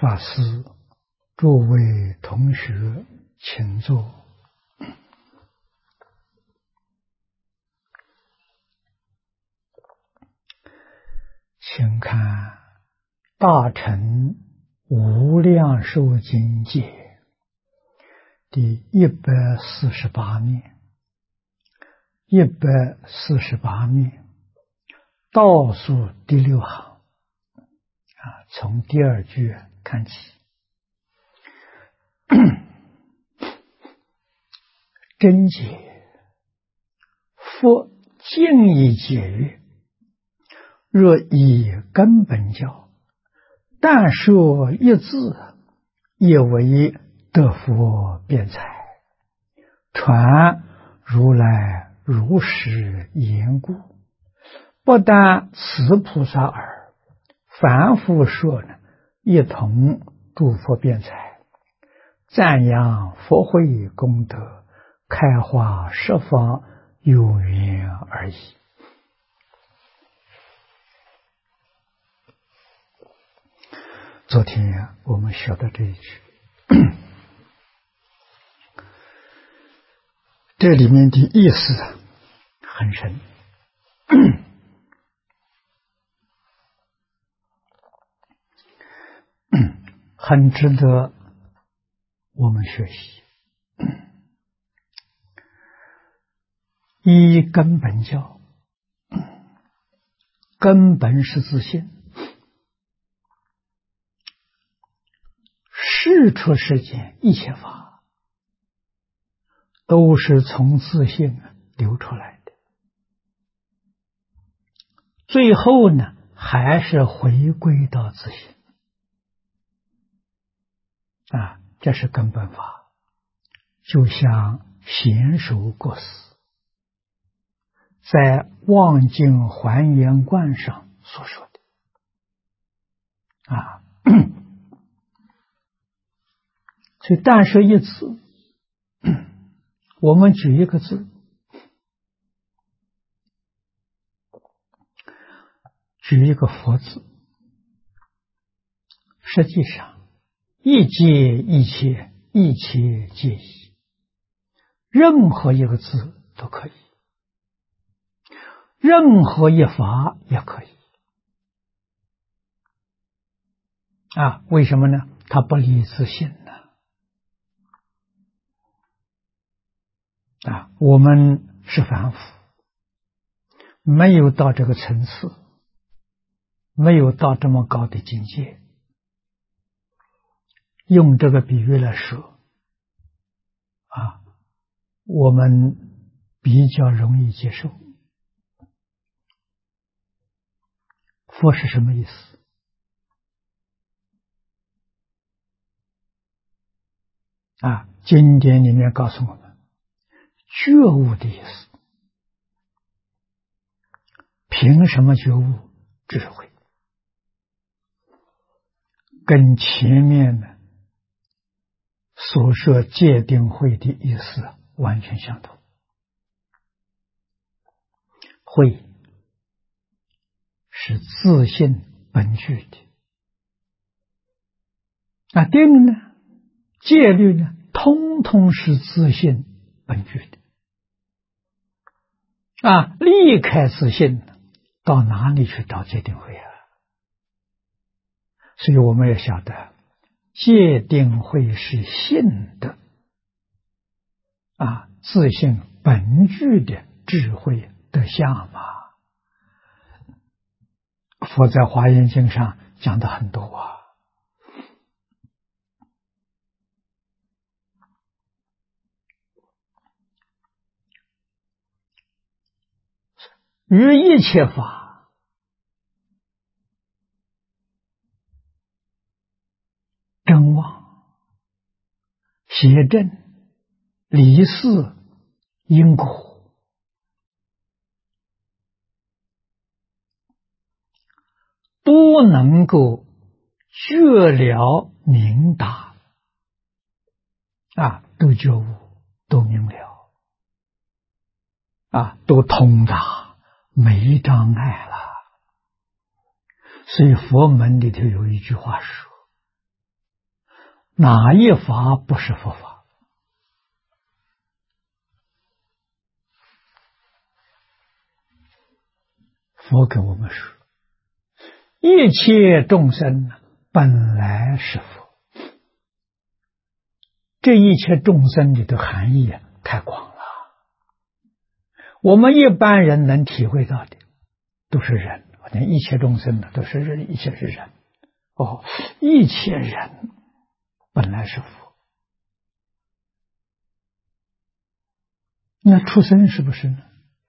法师，诸位同学，请坐。请看《大乘无量寿经解》第148面，148面倒数第6行从第2句看起。真解，佛尽以解曰：若以根本教，但说一字，亦为得佛辩才，传如来如实言故，不但此菩萨耳，凡夫说呢，一同诸佛辩才，赞扬佛慧功德，开化十方有缘而已。昨天我们学的这一句，这里面的意思很深，很值得我们学习。依根本教，根本是自性，事出世间一切法都是从自性流出来的，最后呢还是回归到自性这是根本法。就像贤首国师在《望境还原观》上所说的所以但说一字，我们举一个字，举一个佛字，实际上一切一切，一切皆一，任何一个字都可以，任何一法也可以为什么呢？它不离自性呢我们是凡夫，没有到这个层次，没有到这么高的境界，用这个比喻来说我们比较容易接受。佛是什么意思？经典里面告诉我们，觉悟的意思。凭什么觉悟？智慧。跟前面的所说戒定慧的意思完全相同。慧是自性本具的，定呢，戒律呢，通通是自性本具的。离开自性，到哪里去找戒定慧所以我们要晓得，戒定慧是性的自性本具的智慧的相嘛。佛在华严经上讲的很多于一切法真妄、邪正、离事、因果，都能够觉了明达都觉悟，都明了都通达，没障碍了。所以佛门里头有一句话说， 哪一法不是佛法？佛跟我们说，一切众生本来是佛。这一切众生里的含义太广了，我们一般人能体会到的都是人，一切众生都是人，一切是人。一切人本来是佛，那畜生是不是呢？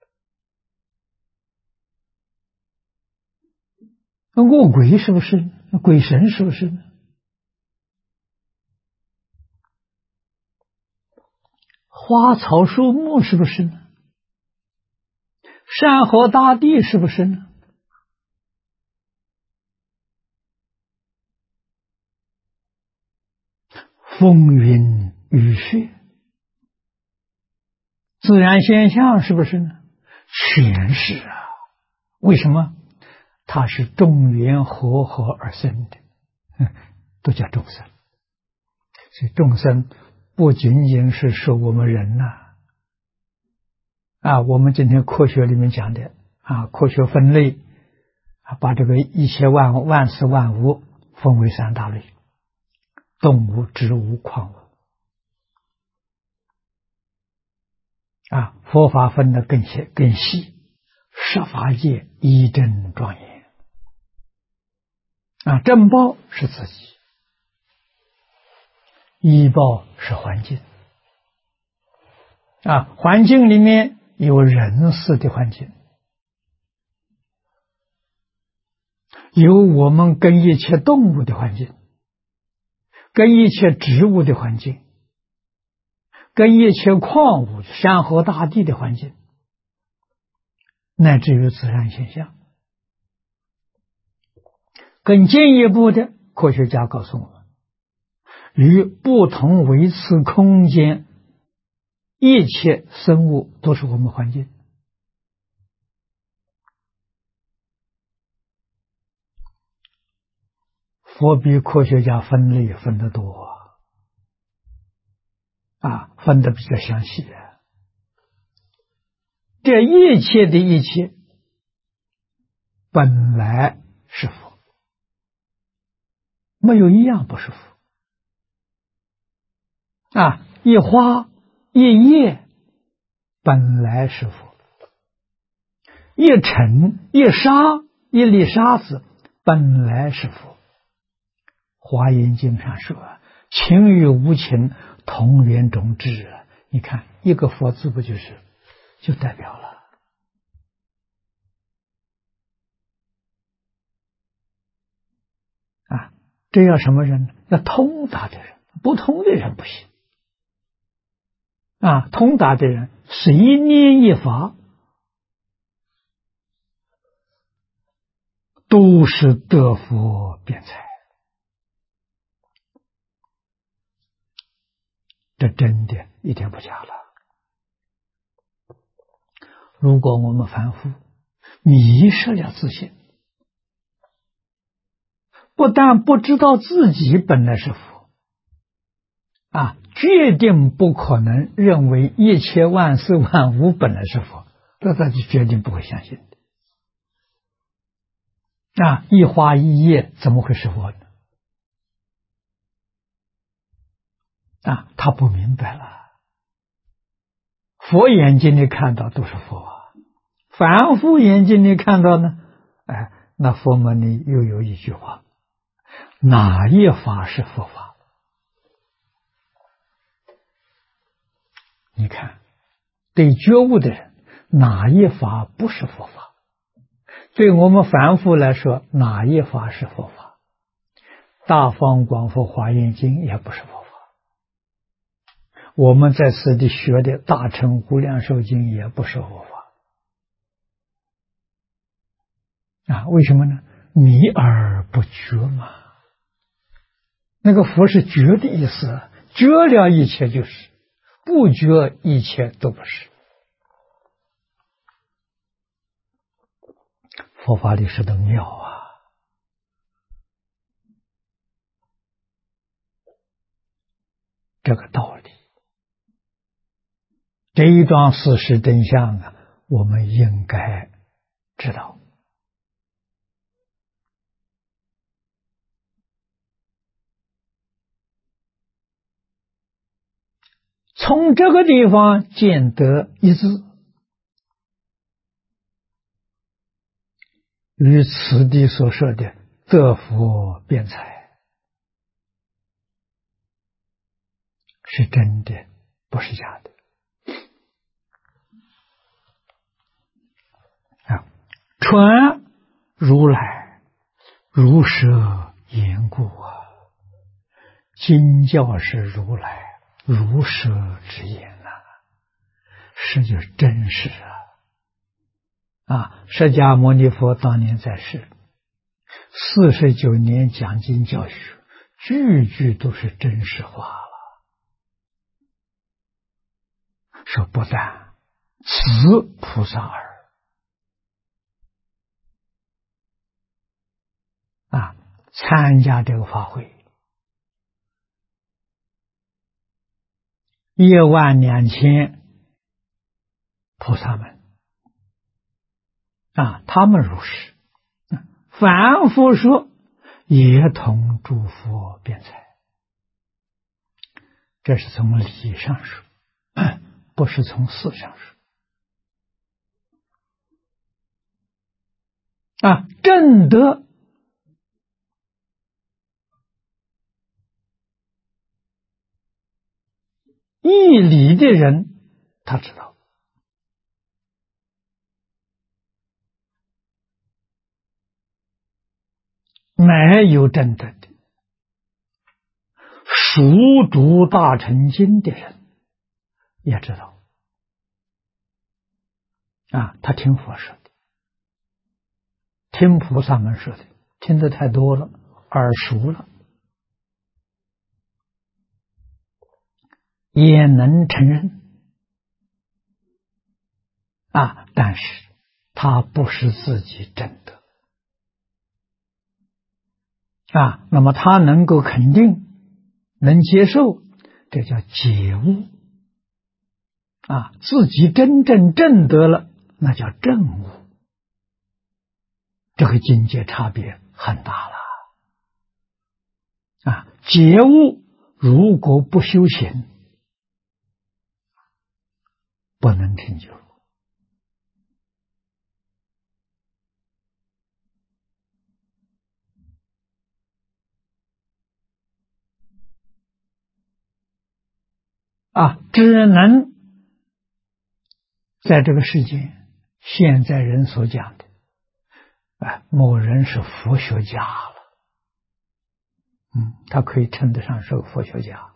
那恶鬼是不是呢？那鬼神是不是呢？花草树木是不是呢？山河大地是不是呢？风云雨雪，自然现象是不是呢？全是啊！为什么？它是众缘和合而生的，都叫众生。所以众生不仅仅是说我们人我们今天科学里面讲的科学分类把这个一切万事万物分为三大类：动物、植物、矿物。佛法分得更细，十法界一真庄严。正报是自己，依报是环境。环境里面有人事的环境，有我们跟一切动物的环境，跟一切植物的环境，跟一切矿物、山河大地的环境，乃至于自然现象。更进一步的，科学家告诉我们，与不同维次空间一切生物都是我们环境。佛比科学家分类分得多分得比较详细。这一切的一切本来是佛，没有一样不是佛。一花一叶本来是佛，一尘一沙一粒沙子本来是佛。华严经上说，情与无情同源种智。你看一个佛字不就代表了这要什么人？要通达的人，不通的人不行。通达的人随念一法都是得佛辩才。这真的一点不假了。如果我们凡夫迷失了自信，不但不知道自己本来是佛决定不可能认为一切万事万物本来是佛，这他就决定不会相信的。一花一叶怎么会是佛呢？他不明白了。佛眼睛里看到都是佛凡夫眼睛里看到呢？那佛门里又有一句话：哪一法是佛法？你看，对觉悟的人，哪一法不是佛法？对我们凡夫来说，哪一法是佛法？大方广佛华严经也不是佛法，我们在此地学的大乘无量寿经也不是佛法为什么呢？迷而不觉嘛。那个佛是觉的意思，觉了一切就是，不觉一切都不是。佛法里说的妙这个道理。这一桩事实真相啊，我们应该知道。从这个地方见得一致，与此地所说的得福辩才是真的，不是假的。传如来如舍言故啊，经教是如来如舍之言呐，是就是真实啊！释迦牟尼佛当年在世49年讲经教学，句句都是真实话了。说不但此菩萨耳啊，参加这个法会12000菩萨们啊，他们如是，反复说也同诸佛辩才。这是从理上说，不是从事上说啊。证得义理的人，他知道。没有证得的，熟读大乘经的人也知道啊，他听佛说的，听菩萨们说的，听得太多了，耳熟了，也能承认啊，但是他不是自己证得啊，那么他能够肯定，能接受，这叫解悟啊，自己真正证得了，那叫证悟。这个境界差别很大了啊！觉悟如果不修行，不能成就啊，只能在这个世界，现在人所讲的某人是佛学家了，他可以称得上是个佛学家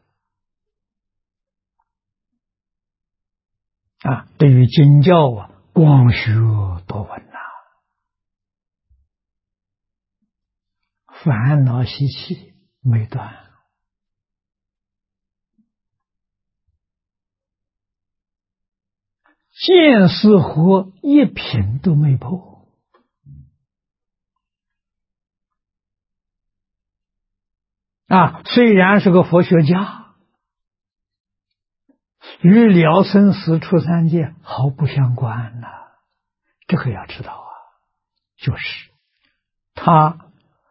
啊。对于经教光学多闻烦恼习气没断，见思惑一品都没破啊！虽然是个佛学家，与了生死出三界毫不相关这个要知道就是他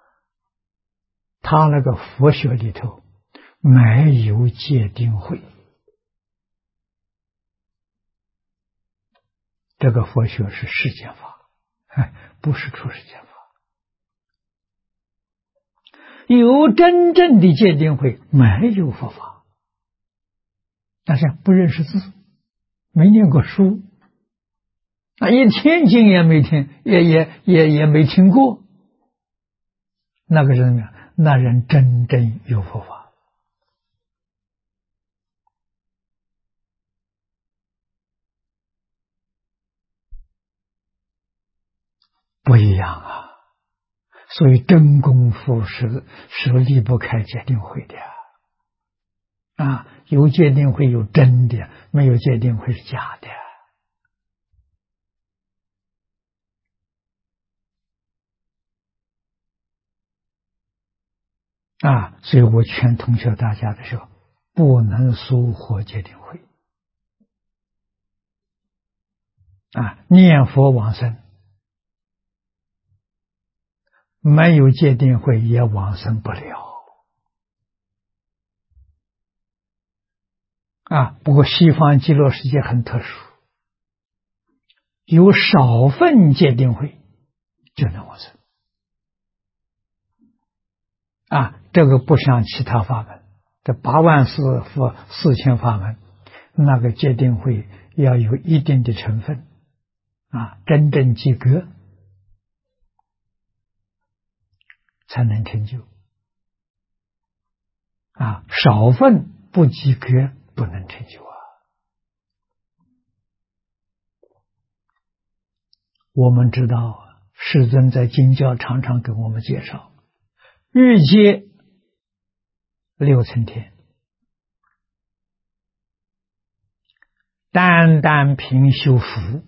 那个佛学里头没有戒定慧，这个佛学是世间法，不是出世间法。有真正的戒定慧，没有佛法，但是不认识字，没念过书，一天经也没听，也没听过，那个人那人真正有佛法。不一样所以真功夫是离不开戒定慧的有戒定慧有真的，没有戒定慧是假的所以我劝同学大家的时候， 不能疏获戒定慧。念佛往生，没有戒定慧也往生不了。不过西方极乐世界很特殊，有少分戒定慧就能往生。这个不像其他法门，这8万4佛4000法门，那个戒定慧要有一定的成分，真正及格才能成就。少分不及格不能成就。我们知道世尊在经教常常给我们介绍，欲界6层天，单单凭修福，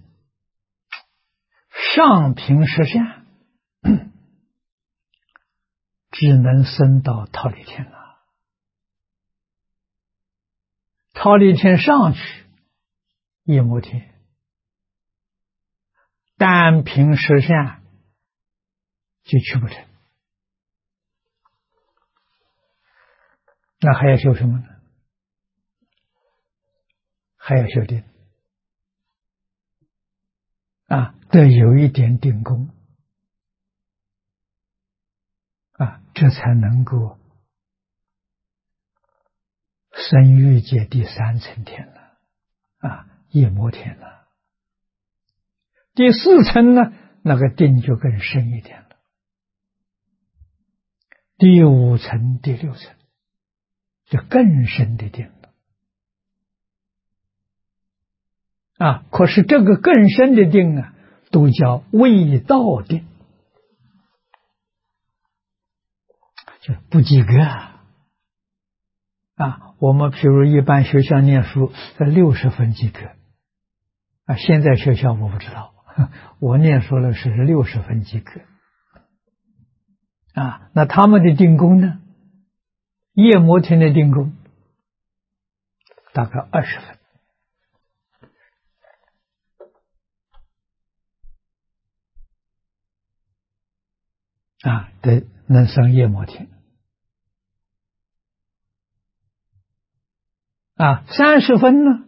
上凭实相，只能升到忉利天了。忉利天上去，夜摩天，单凭实相就去不成。那还要修什么呢？还要修定。得有一点定功，这才能够升欲界第3层天了，夜摩天了。第4层呢，那个定就更深一点了。第5层、第6层就更深的定了。可是这个更深的定都叫未到定，就不及格。我们譬如一般学校念书60分及格，现在学校我不知道，我念书了是60分及格。那他们的定功呢？夜摩天的定功大概20分。对，能升夜摩天。30分呢？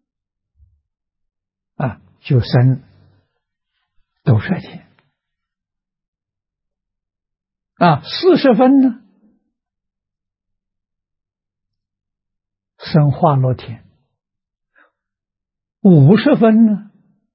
就升斗率天。40分呢？升化乐天。50分呢？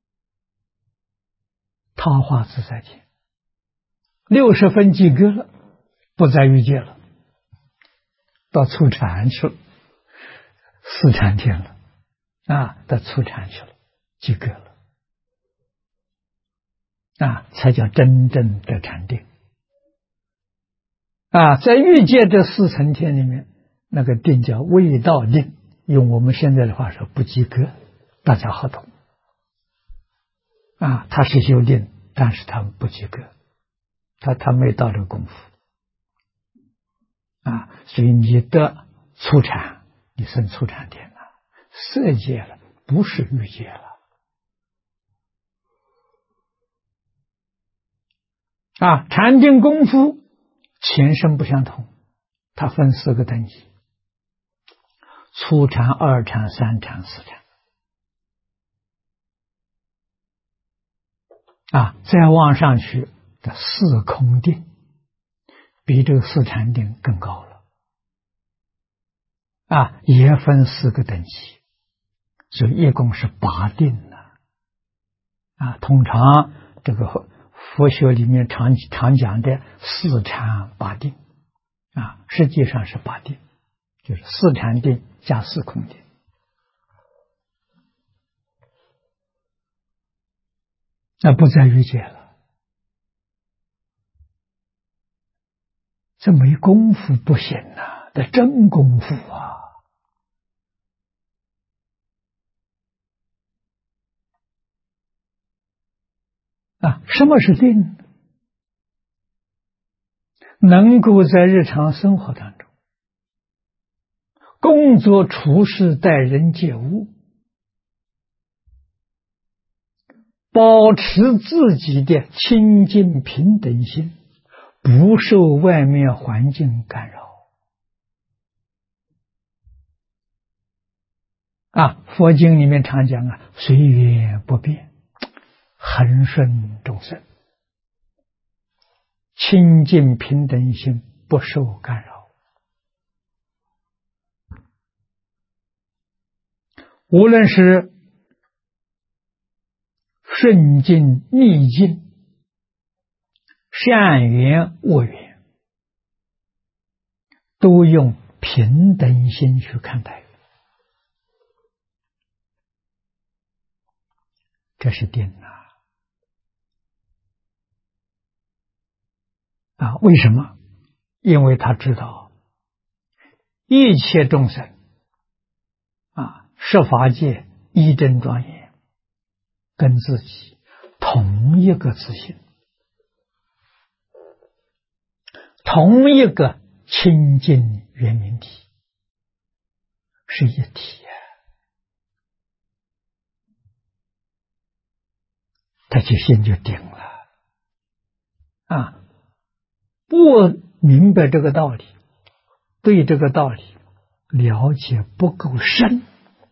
他化自在天。60分及格了，不在欲界了，到初禅去了，4禅天了，到初禅去了，及格了，才叫真正的禅定。在欲界这4层天里面，那个定叫未到定，用我们现在的话说不及格，大家好懂。他是修定，但是他不及格。他没到这个功夫所以你的初禅，你升初禅天了，色界了，不是欲界了禅定功夫前身不相同，它分4个等级：初禅、2禅、3禅、4禅再往上去的4空定，比这个4禅定更高了也分4个等级，所以一共是8定通常这个佛学里面常讲的4禅8定实际上是8定，就是4禅定加4空定。那不在欲界了，这没功夫不行这真功夫什么是定？能够在日常生活当中工作处事待人接物，保持自己的清净平等心，不受外面环境干扰。佛经里面常讲随缘不变，恒顺众生，清净平等心不受干扰。无论是顺境逆境，善缘恶缘，都用平等心去看待。这是定为什么？因为他知道一切众生设法界一真庄严，跟自己同一个自性，同一个清净圆明体，是一体他就心就定了不明白这个道理，对这个道理了解不够深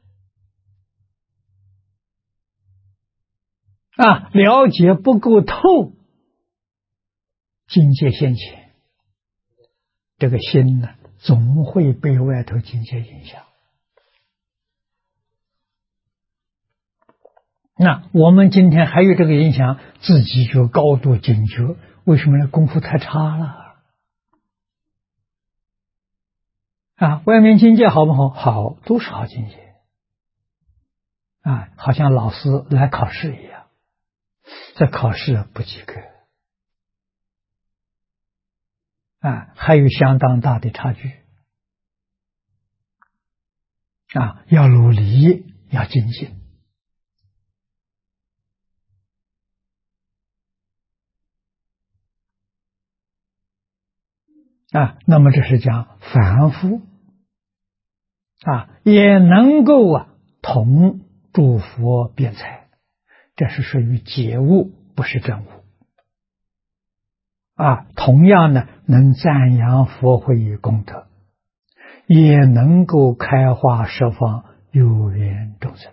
了解不够透，境界现前，这个心呢，总会被外头境界影响。那我们今天还有这个影响，自己就高度警觉。为什么呢？功夫太差了外面境界好不好？好，都是好境界好像老师来考试一样，这考试不及格还有相当大的差距要努力，要精进那么这是讲凡夫也能够同诸佛辩才，这是属于解悟，不是证悟同样呢，能赞扬佛慧功德，也能够开化十方有缘众生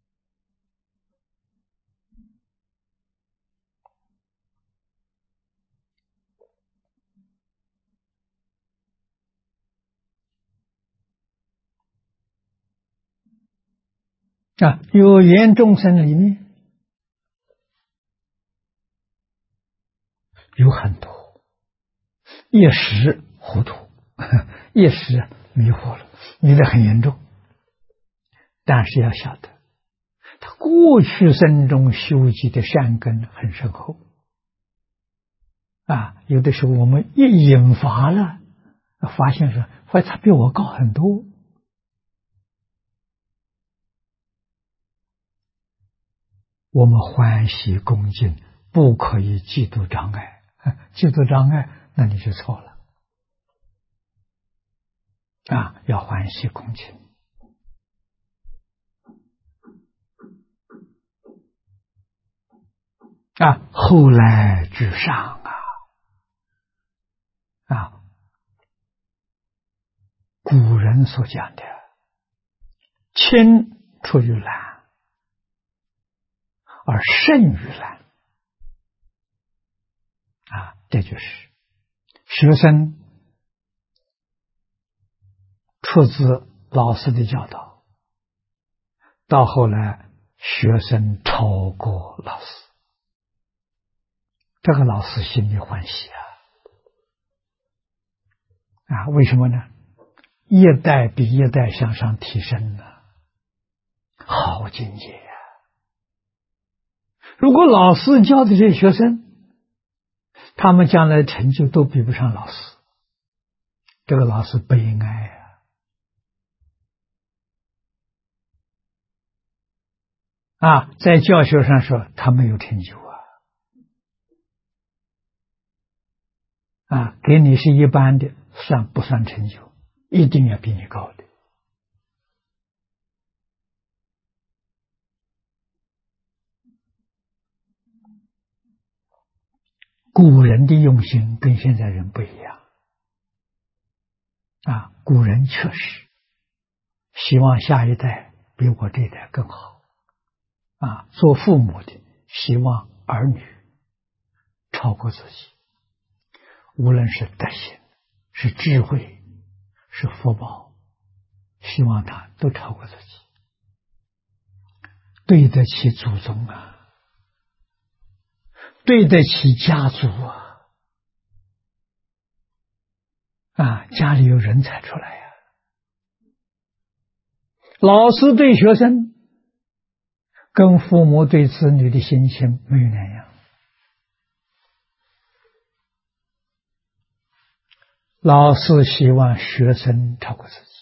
有缘众生里面有很多一时糊涂，一时迷惑了，迷得很严重。但是要晓得，他过去生中修集的善根很深厚有的时候我们一引发了，发现说，他比我高很多。我们欢喜恭敬，不可以嫉妒障碍，嫉妒障碍，那你就错了要欢喜恭敬后来居上古人所讲的轻出于蓝，而胜于蓝这就是学生出自老师的教导，到后来学生超过老师，这个老师心里欢喜为什么呢？一代比一代向上提升了，好境界如果老师教的这些学生，他们将来成就都比不上老师，这个老师悲哀在教学上说他没有成就给你是一般的，不算成就，一定要比你高的古人的用心跟现在人不一样啊，古人确实希望下一代比我这一代更好啊，做父母的希望儿女超过自己，无论是德行、是智慧、是福报，希望他都超过自己，对得起祖宗啊，对得起家族啊，家里有人才出来呀。老师对学生跟父母对子女的心情没有两样。老师希望学生超过自己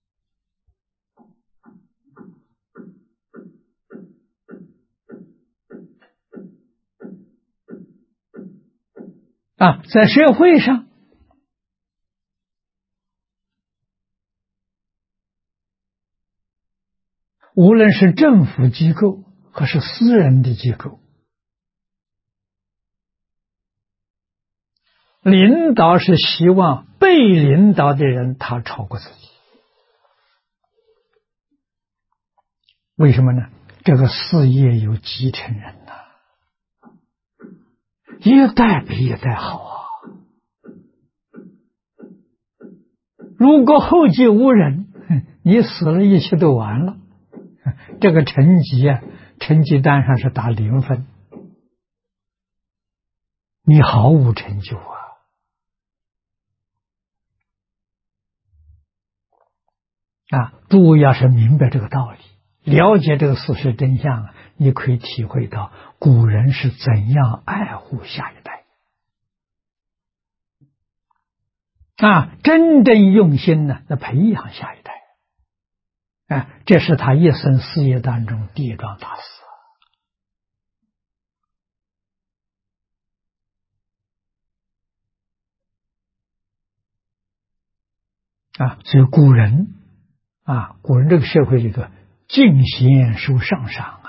啊，在社会上无论是政府机构还是私人的机构，领导是希望被领导的人他超过自己。为什么呢？这个事业有继承人呐，一代比一代好啊。如果后继无人，你死了一切都完了，这个成绩啊，成绩单上是打0分，你毫无成就啊。诸位要是明白这个道理，了解这个事实真相，你可以体会到古人是怎样爱护下一代真正用心呢，来培养下一代这是他一生事业当中第一桩大事所以古人这个社会里头敬贤受上赏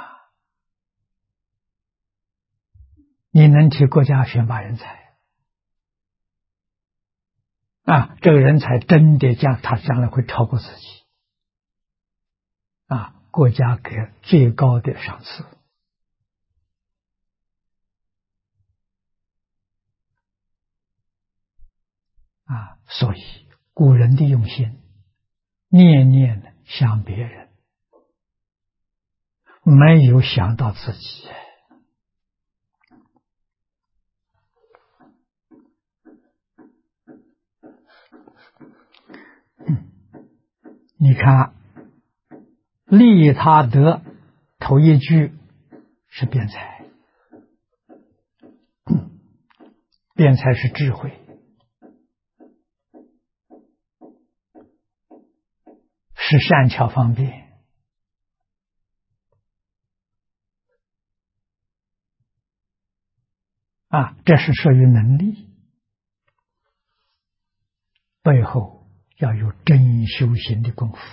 你能替国家选拔人才这个人才真的他将来会超过自己国家给最高的赏赐所以古人的用心，念念想别人，没有想到自己你看利他得头一句是辩才，辩才是智慧，是善巧方便这是属于能力，背后要有真修行的功夫，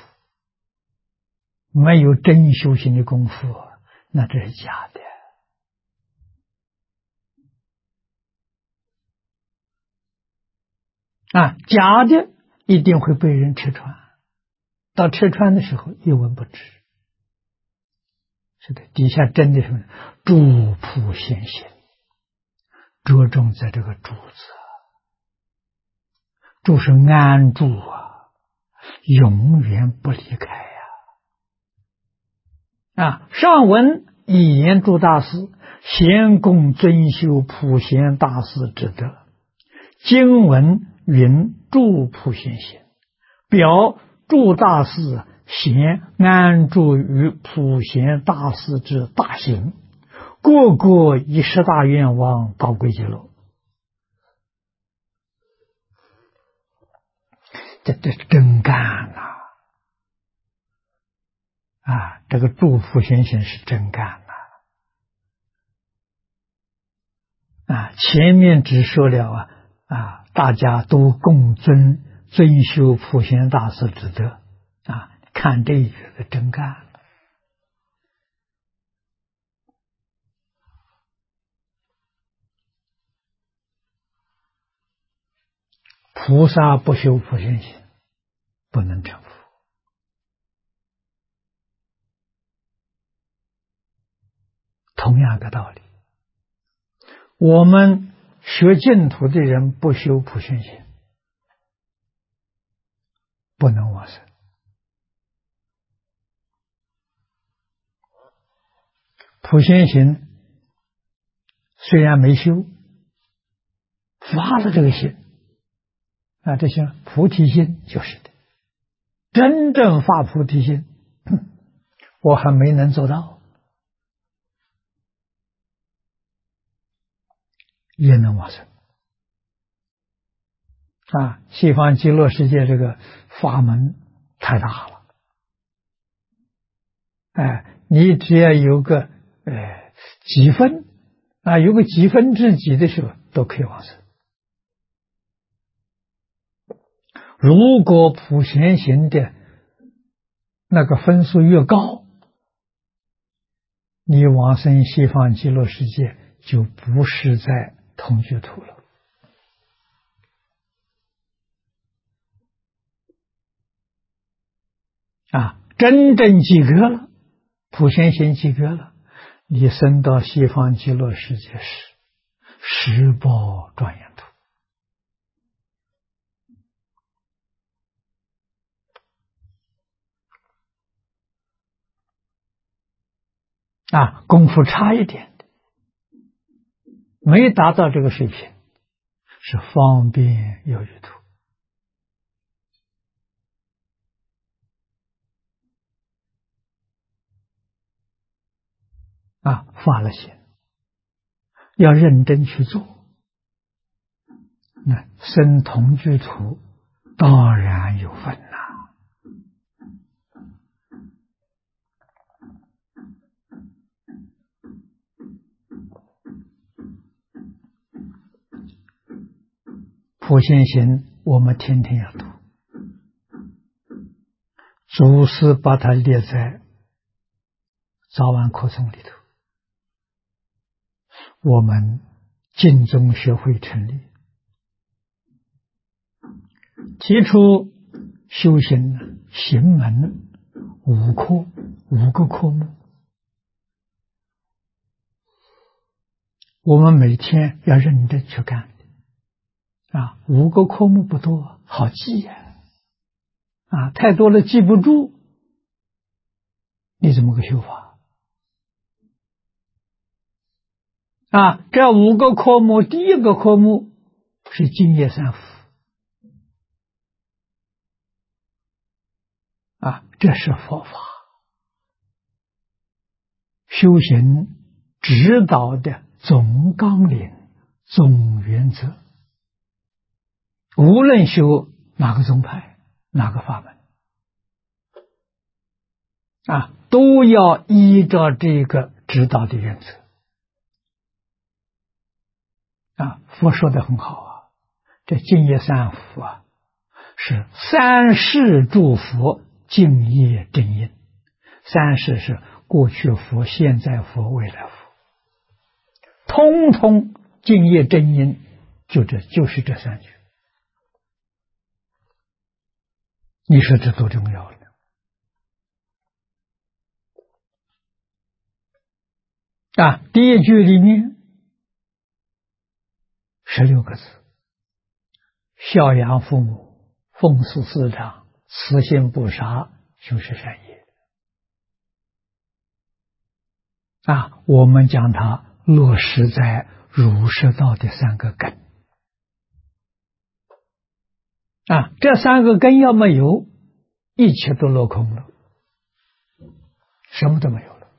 没有真修行的功夫那这是假的假的一定会被人吃穿，到吃穿的时候一文不值。是的，底下真的是住铺现行，着重在这个住字，住是安住永远不离开上文一言诸大师，贤供尊修普贤大师之德，经文云住普贤行，表诸大师贤安住于普贤大师之大行，个个以10大愿望到归极乐。这真干这个住普贤行是真干前面只说了大家都共尊修普贤大师之德看这一句的真干菩萨不修普贤行，不能成佛。同样的道理，我们学净土的人不修普贤行，不能往生。普贤行虽然没修，发了这个心啊，这些菩提心就是的。真正发菩提心，我还没能做到，也能往生啊！西方极乐世界这个法门太大了，哎，你只要有个几分啊，有个几分之几的时候都可以往生。如果普贤行的那个分数越高，你往生西方极乐世界就不是在同居土了啊！真正及格了，普贤行及格了，你升到西方极乐世界时，十报庄严土啊！功夫差一点的，没达到这个水平，是方便有余土啊！发了心，要认真去做。那生同居土当然有分呐。普贤行我们天天要读，祖师把它列在早晚课程里头。我们净宗学会成立，提出修行行门5个科目，我们每天要认真去干啊，5个科目不多，好记呀啊，太多了记不住，你怎么个修法啊？这5个科目，第一个科目是净业三福啊，这是佛法修行指导的总纲领、总原则。无论修哪个宗派、哪个法门啊，都要依照这个指导的原则啊。佛说的很好啊，这净业三福啊，是三世诸佛净业真因。三世是过去佛、现在佛、未来佛，通通净业真因，就是这3句。你说这多重要呢？啊，第一句里面16个字：孝养父母，奉事师长，慈心不杀，就是善业。啊，我们将它落实在儒释道的3个根啊，这3个根要没有，一切都落空了，什么都没有了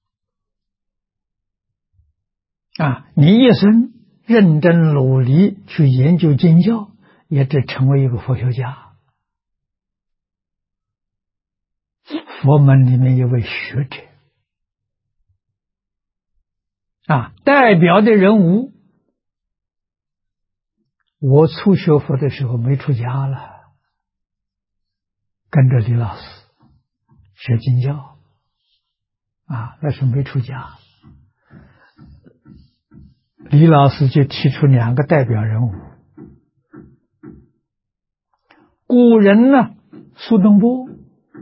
啊！你一生认真努力去研究经教，也只成为一个佛学家。佛门里面有位学者啊，代表的人物。我初学佛的时候没出家了，跟着李老师学经教啊，那时候没出家。李老师就提出2个代表人物， 古人呢，苏东坡，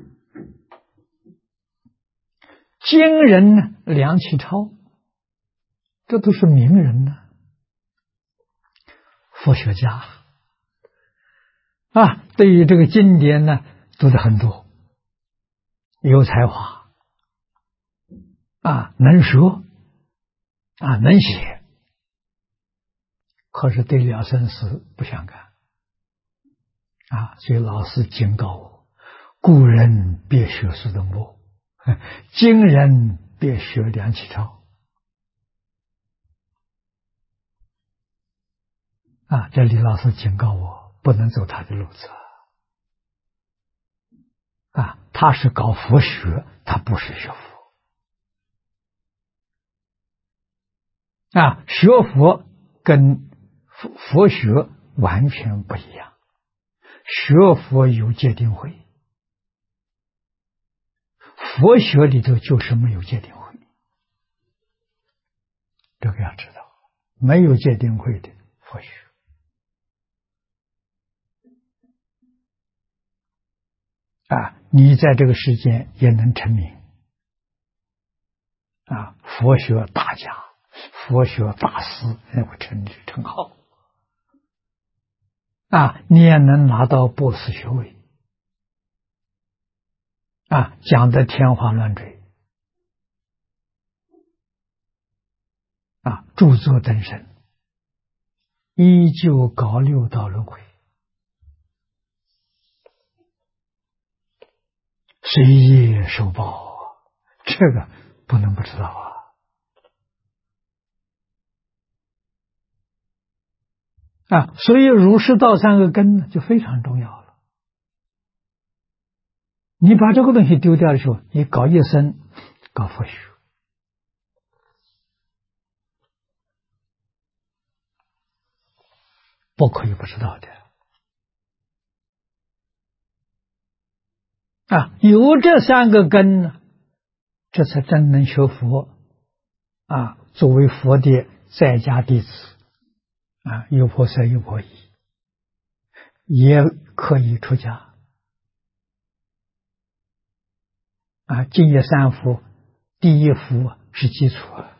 今人呢，梁启超，这都是名人呢，佛学家啊，对于这个经典呢，读的很多，有才华啊，能说啊，能写，可是对了生死不相干啊，所以老师警告我：古人别学苏东坡，今人别学梁启超啊！这李老师警告我，不能走他的路子啊！他是搞佛学，他不是学佛啊！学佛跟佛学完全不一样，学佛有戒定慧，佛学里头就是没有戒定慧，这个要知道，没有戒定慧的佛学啊，你在这个世间也能成名啊，佛学大家、佛学大师那个称号啊，你也能拿到博士学位啊，讲得天花乱坠啊，著作登神，依旧搞六道轮回，随业受报，这个不能不知道啊！所以儒释道三个根呢，就非常重要了。你把这个东西丢掉的时候，你搞一生搞佛学，不可以不知道的啊！有这三个根呢，这才真能学佛啊！作为佛的在家弟子啊，有婆塞有婆姨，也可以出家啊。净业三福，第一福是基础啊，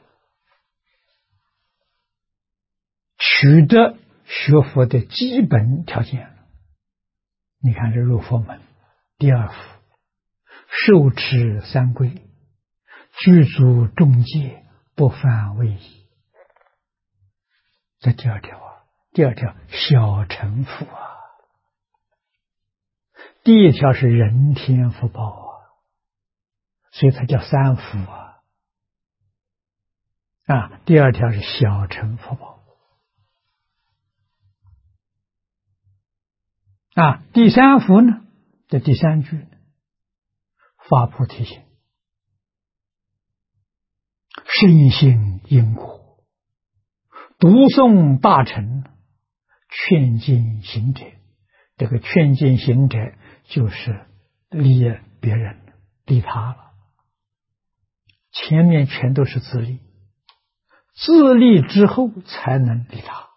取得学佛的基本条件。你看这入佛门，第二福，受持三规，具足众戒，不犯违仪。这第二条啊，第二条小乘福啊，第一条是人天福报啊，所以它叫三福啊，第二条是小乘福报啊，第三福呢，这第三句发菩提心，深信因果，读诵大乘，劝进行者。这个劝进行者就是利别人，利他了。前面全都是自利，自利之后才能利他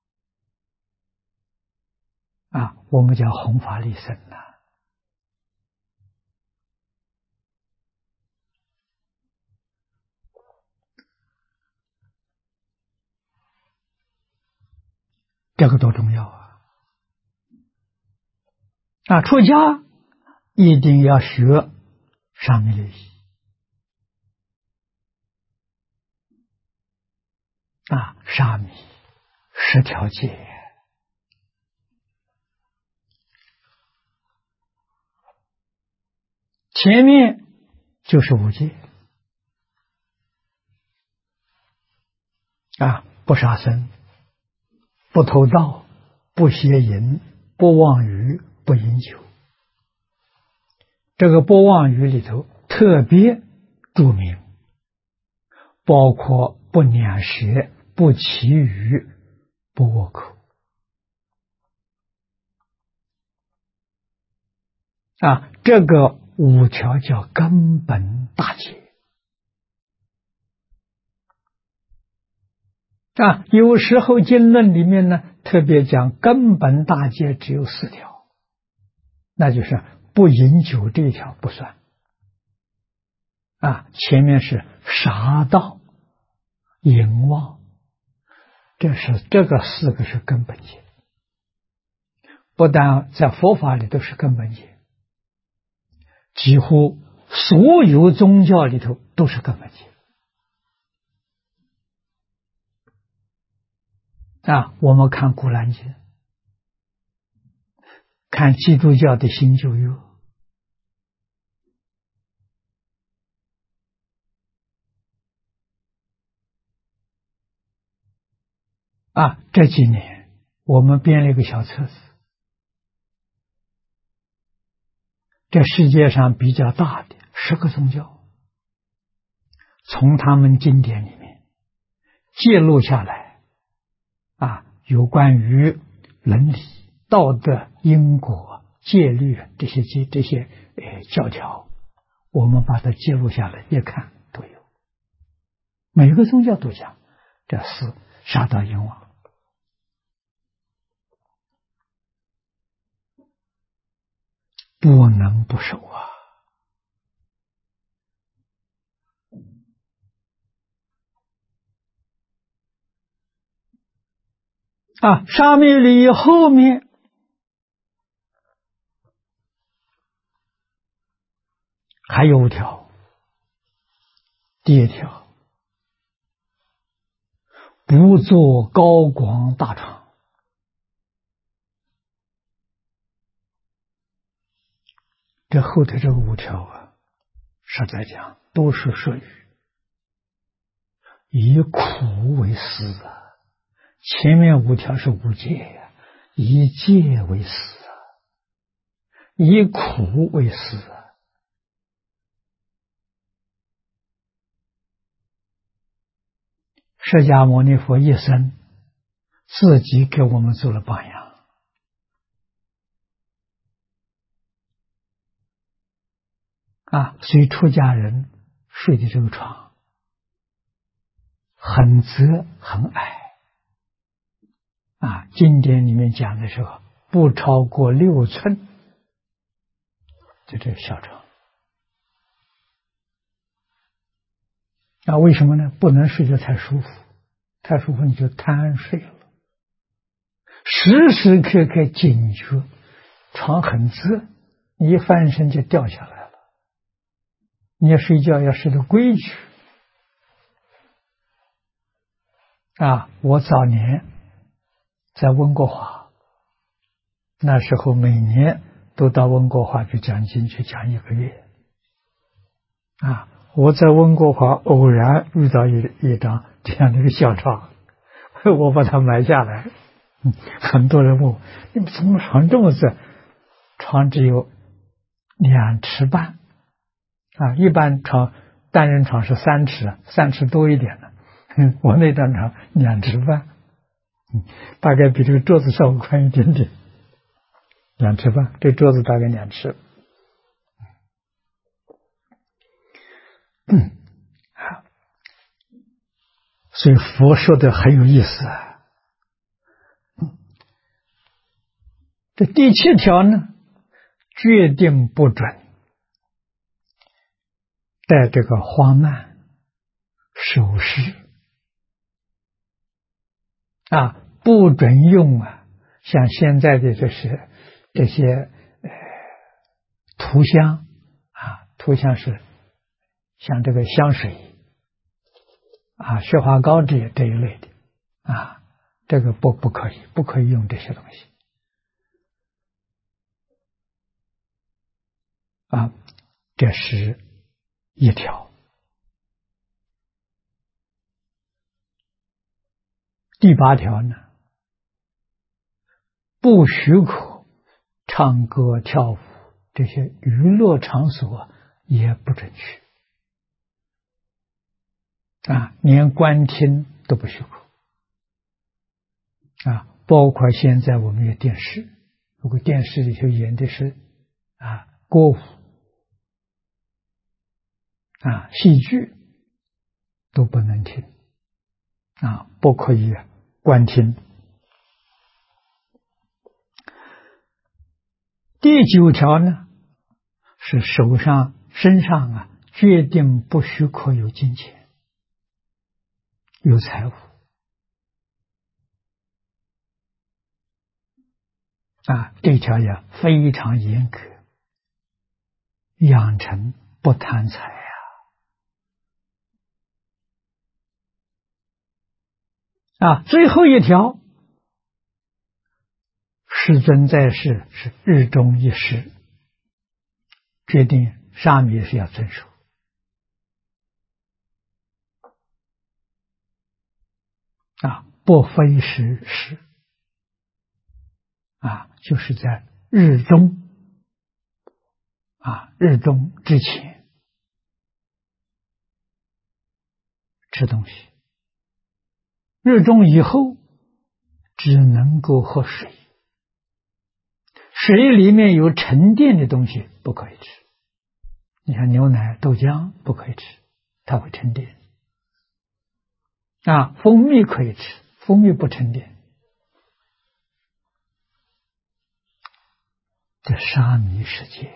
啊！我们叫弘法利生呐。这个多重要啊！啊，出家一定要学沙弥律仪啊，沙弥10条戒，前面就是5戒啊，不杀生，不偷盗，不邪淫，不妄语，不饮酒。这个不妄语里头特别注明，包括不两舌，不绮语，不恶口啊，这个5条叫根本大戒啊。有时候经论里面呢，特别讲根本大戒只有4条那就是不饮酒这一条不算啊。前面是杀盗、淫妄，这个4个是根本戒，不但在佛法里都是根本戒，几乎所有宗教里头都是根本戒啊。我们看古兰经，看基督教的新旧约啊，这几年我们编了一个小册子，这世界上比较大的10个宗教，从他们经典里面记录下来啊，有关于伦理、道德、因果、戒律这些教条，我们把它记录下来，一看都有，每个宗教都讲这是杀盗淫妄。不能不守啊！沙弥礼后面还有5条。第1条，不做高广大床。这后头这5条啊，实在讲都是属于以苦为师啊。前面5条是无戒呀，以戒为师啊，以苦为师啊。释迦牟尼佛一生自己给我们做了榜样啊，所以出家人睡的这个床很泽很矮啊，经典里面讲的时候不超过6寸，就这个小床啊。为什么呢？不能睡得太舒服，太舒服你就贪睡了，时时刻刻警觉，床很直，你一翻身就掉下来了。你要睡觉要睡得规矩啊。我早年在温哥华，那时候每年都到温哥华去讲经，去讲1个月啊。我在温哥华偶然遇到一张这样的一个小床，我把它买下来。很多人问我，你们怎么床这么直？床只有2尺半啊，一般床单人床是3尺，3尺多一点的。我那张床2尺半，大概比这个桌子稍微宽一点点，2尺半，这桌子大概2尺。所以佛说的很有意思啊。这第7条呢，决定不准戴这个花蔓首饰啊，不准用像现在的这些涂香啊，涂香是像这个香水啊、雪花膏这一类的啊，这个不可以用这些东西啊。这是1条。第8条呢，不许可唱歌跳舞，这些娱乐场所也不准去啊，连观听都不许可啊。包括现在我们有电视，如果电视里头演的是歌舞戏剧都不能听不可以观听。 第九条呢，是手上、身上啊，决定不许可有金钱、有财物啊，这条也非常严格，养成不贪财啊。最后一条，世尊在世是日中一时，决定沙弥是要遵守啊，不非时时啊，就是在日中啊，日中之前吃东西，日中以后只能够喝水，水里面有沉淀的东西不可以吃。你看牛奶、豆浆不可以吃，它会沉淀啊。蜂蜜可以吃，蜂蜜不沉淀。这沙弥世界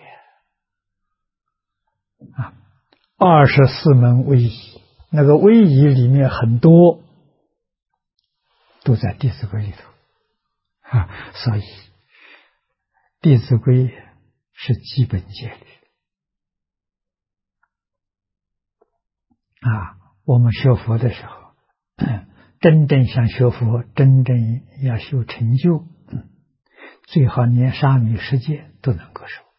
啊，24门威仪，那个威仪里面很多都在《弟子规》里头啊，所以《弟子规》是基本戒律啊。我们学佛的时候，真正想学佛，真正要修成就，最好连沙弥世界都能够守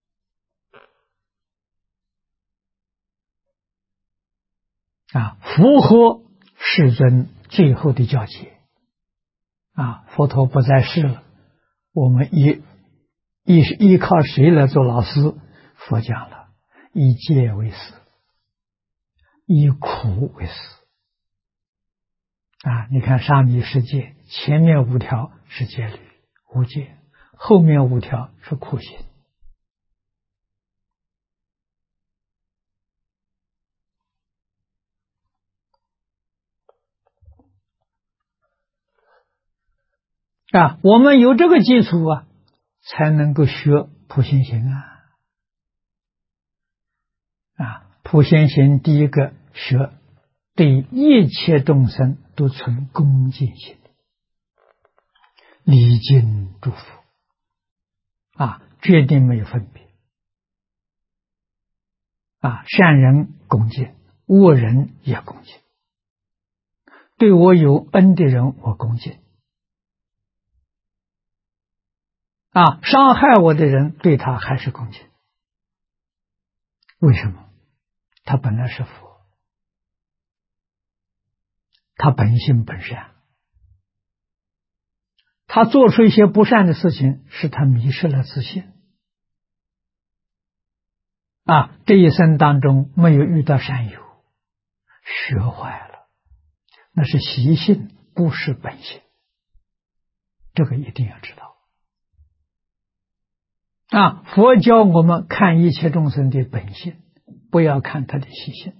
啊，符合世尊最后的教诫啊。佛陀不在世了，我们依靠谁来做老师？佛讲了，以戒为师，以苦为师啊。你看沙弥世界前面5条是戒律无戒，后面5条是苦行啊。我们有这个基础啊，才能够学普贤行啊。普贤行第一个学对一切众生都存恭敬心，礼敬祝福啊，决定没有分别啊。善人恭敬，恶人也恭敬，对我有恩的人我恭敬啊，伤害我的人对他还是恭敬。为什么？他本来是佛，他本性本善，他做出一些不善的事情，是他迷失了自信啊。这一生当中没有遇到善友，学坏了，那是习性，不是本性，这个一定要知道啊。佛教我们看一切众生的本性，不要看他的习性，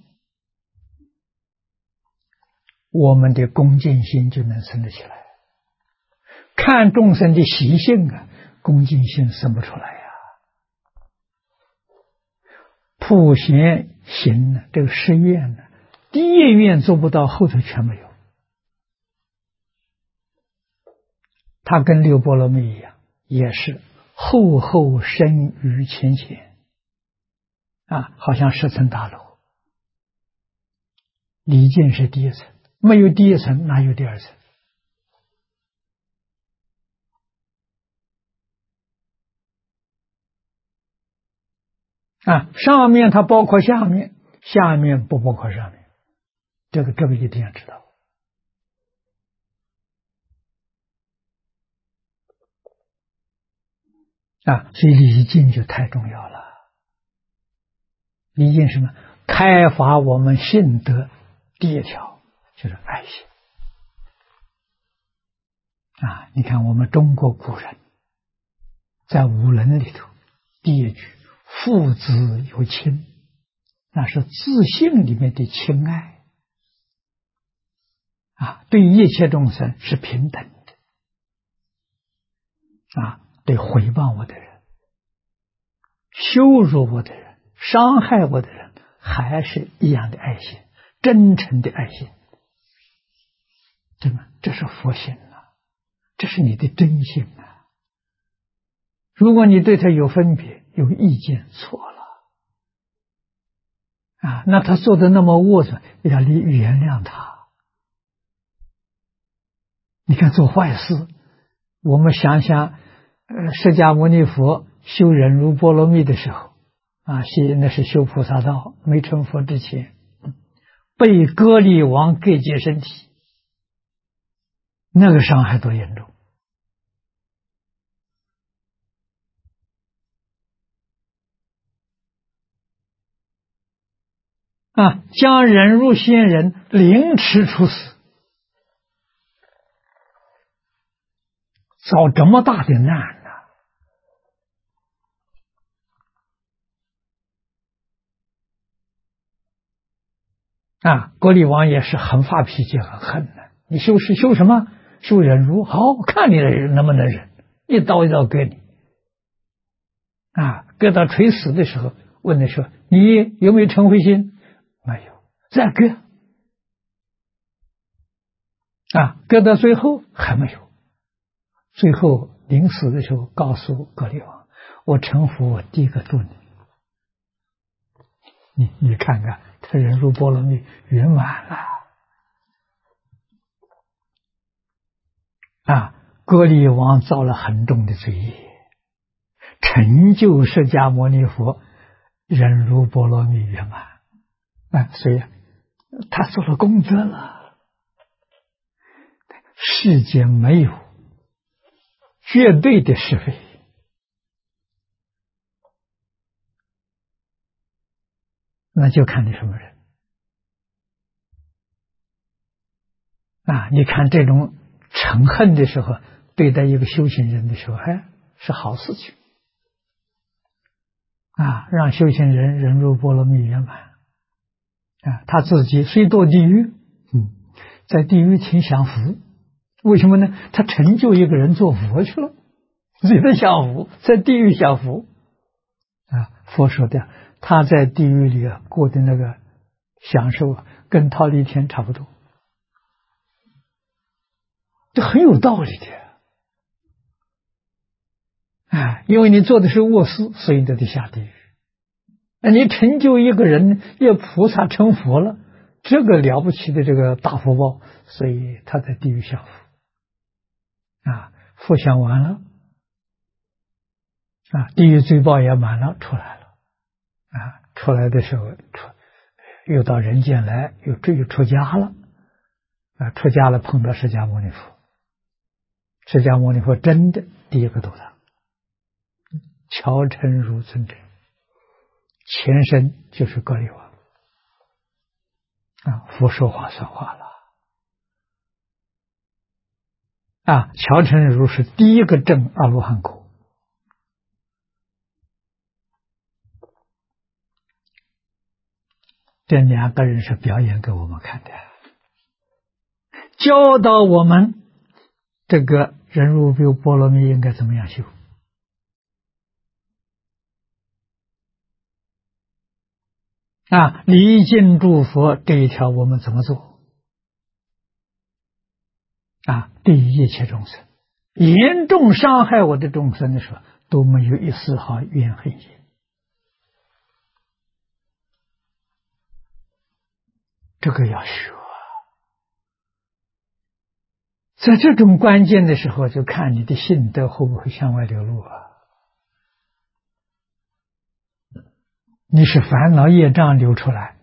我们的恭敬心就能生得起来。看众生的习性啊，恭敬心生不出来普贤行呢，这个誓愿呢，第一愿做不到，后头全没有。他跟六波罗蜜一样，也是后后生于前前啊，好像10层大楼，礼敬是第一层，没有第一层哪有第二层啊？上面它包括下面，下面不包括上面，这个一定要知道啊。所以礼敬就太重要了。礼敬什么？开发我们性德第一条就是爱心啊。你看我们中国古人在五伦里头第一句父子有亲，那是自性里面的亲爱啊，对一切众生是平等的啊，对毁谤我的人羞辱我的人、伤害我的人，还是一样的爱心，真诚的爱心，对吗？这是佛心啊，这是你的真心啊。如果你对他有分别、有意见，错了啊，那他做的那么龌龊，要你原谅他。你看做坏事，我们想想，释迦牟尼佛修忍辱波罗蜜的时候，啊，那是修菩萨道，没成佛之前，被歌利王割截身体，那个伤害多严重啊！将忍辱仙人凌迟处死，遭这么大的难呢！啊，歌利王也是很发脾气，很恨的。你修什么？修忍辱？好，看你能不能忍，一刀一刀割你。啊，割到垂死的时候，问他说：“你有没有嗔恚心？”没有。再割。啊，割到最后还没有。最后临死的时候，告诉歌利王：“我成佛，我第一个度你。”你看看，他忍辱波罗蜜圆满了。啊，歌利王造了很重的罪业，成就释迦牟尼佛忍辱波罗蜜圆满。啊，所以他做了功德了。世间没有绝对的是非，那就看你什么人啊！你看这种嗔恨的时候，对待一个修行人的时候，是好事情啊！让修行人忍辱波罗蜜圆满啊！他自己虽堕地狱，在地狱挺享福。为什么呢？他成就一个人做佛去了，所以他享福，在地狱享福啊！佛说的，他在地狱里过的那个享受跟忉利天差不多，这很有道理的。哎，因为你做的是恶事，所以你得下地狱。你成就一个人，要菩萨成佛了，这个了不起的这个大福报，所以他在地狱享福。啊，福享完了，啊，地狱罪报也满了，出来了。啊，出来的时候又到人间来，又出家了。啊，出家了碰到释迦牟尼佛，释迦牟尼佛真的第一个度他，乔成如尊者，前身就是歌利王。啊，佛说话算话了。啊，乔成如是第一个证阿罗汉果。这两个人是表演给我们看的，教导我们这个忍辱波罗蜜应该怎么样修。啊，礼敬诸佛这一条我们怎么做？啊，对于一切众生，严重伤害我的众生的时候，都没有一丝毫怨恨心。这个要学啊，在这种关键的时候，就看你的信德会不会向外流露啊。你是烦恼业障流出来，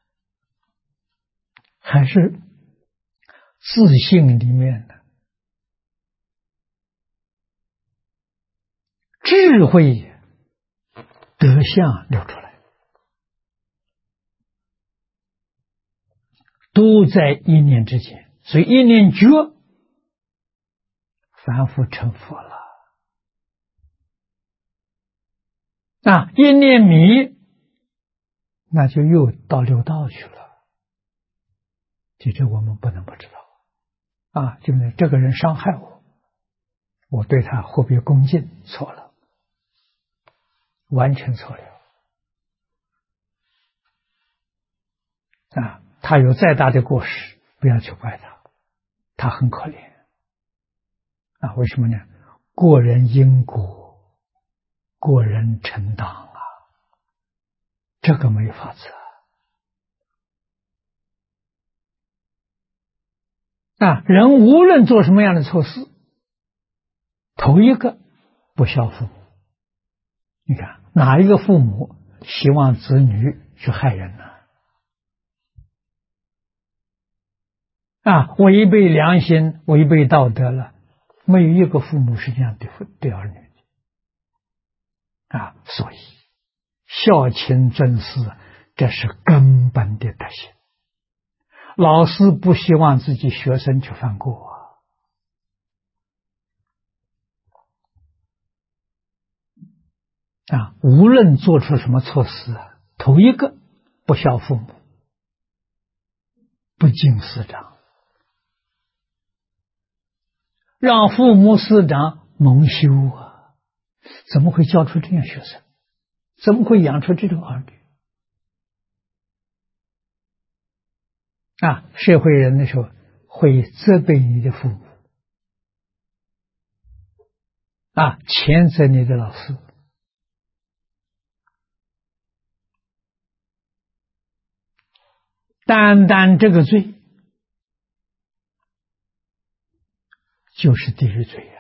还是自信里面的智慧德相流出来？都在一念之间，所以一念觉，凡夫成佛了。啊，一念迷，那就又到六道去了。这我们不能不知道啊！就是这个人伤害我，我对他货毕恭敬，错了。 完全错了。他有再大的过失，不要去怪他，他很可怜。为什么呢？过人因果，过人承当这个没法子人无论做什么样的错事，头一个不孝父母。你看哪一个父母希望子女去害人呢？违背良心，违背道德了，没有一个父母是这样对儿女的所以孝亲尊师，这是根本的德行。老师不希望自己学生去犯过无论做出什么错事头一个不孝父母，不敬师长，让父母师长蒙羞怎么会教出这样学生？怎么会养出这种儿女？社会人的时候会责备你的父母谴责你的老师。单单这个罪就是地狱罪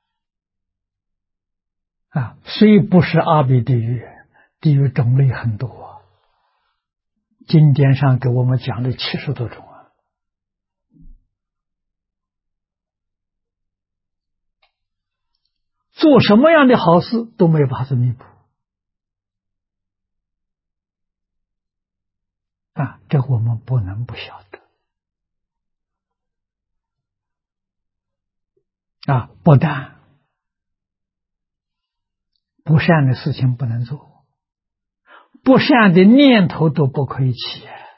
虽不是阿鼻地狱，地狱种类很多经典上给我们讲了70多种做什么样的好事都没有法子弥补这我们不能不晓得不但不善的事情不能做，不善的念头都不可以起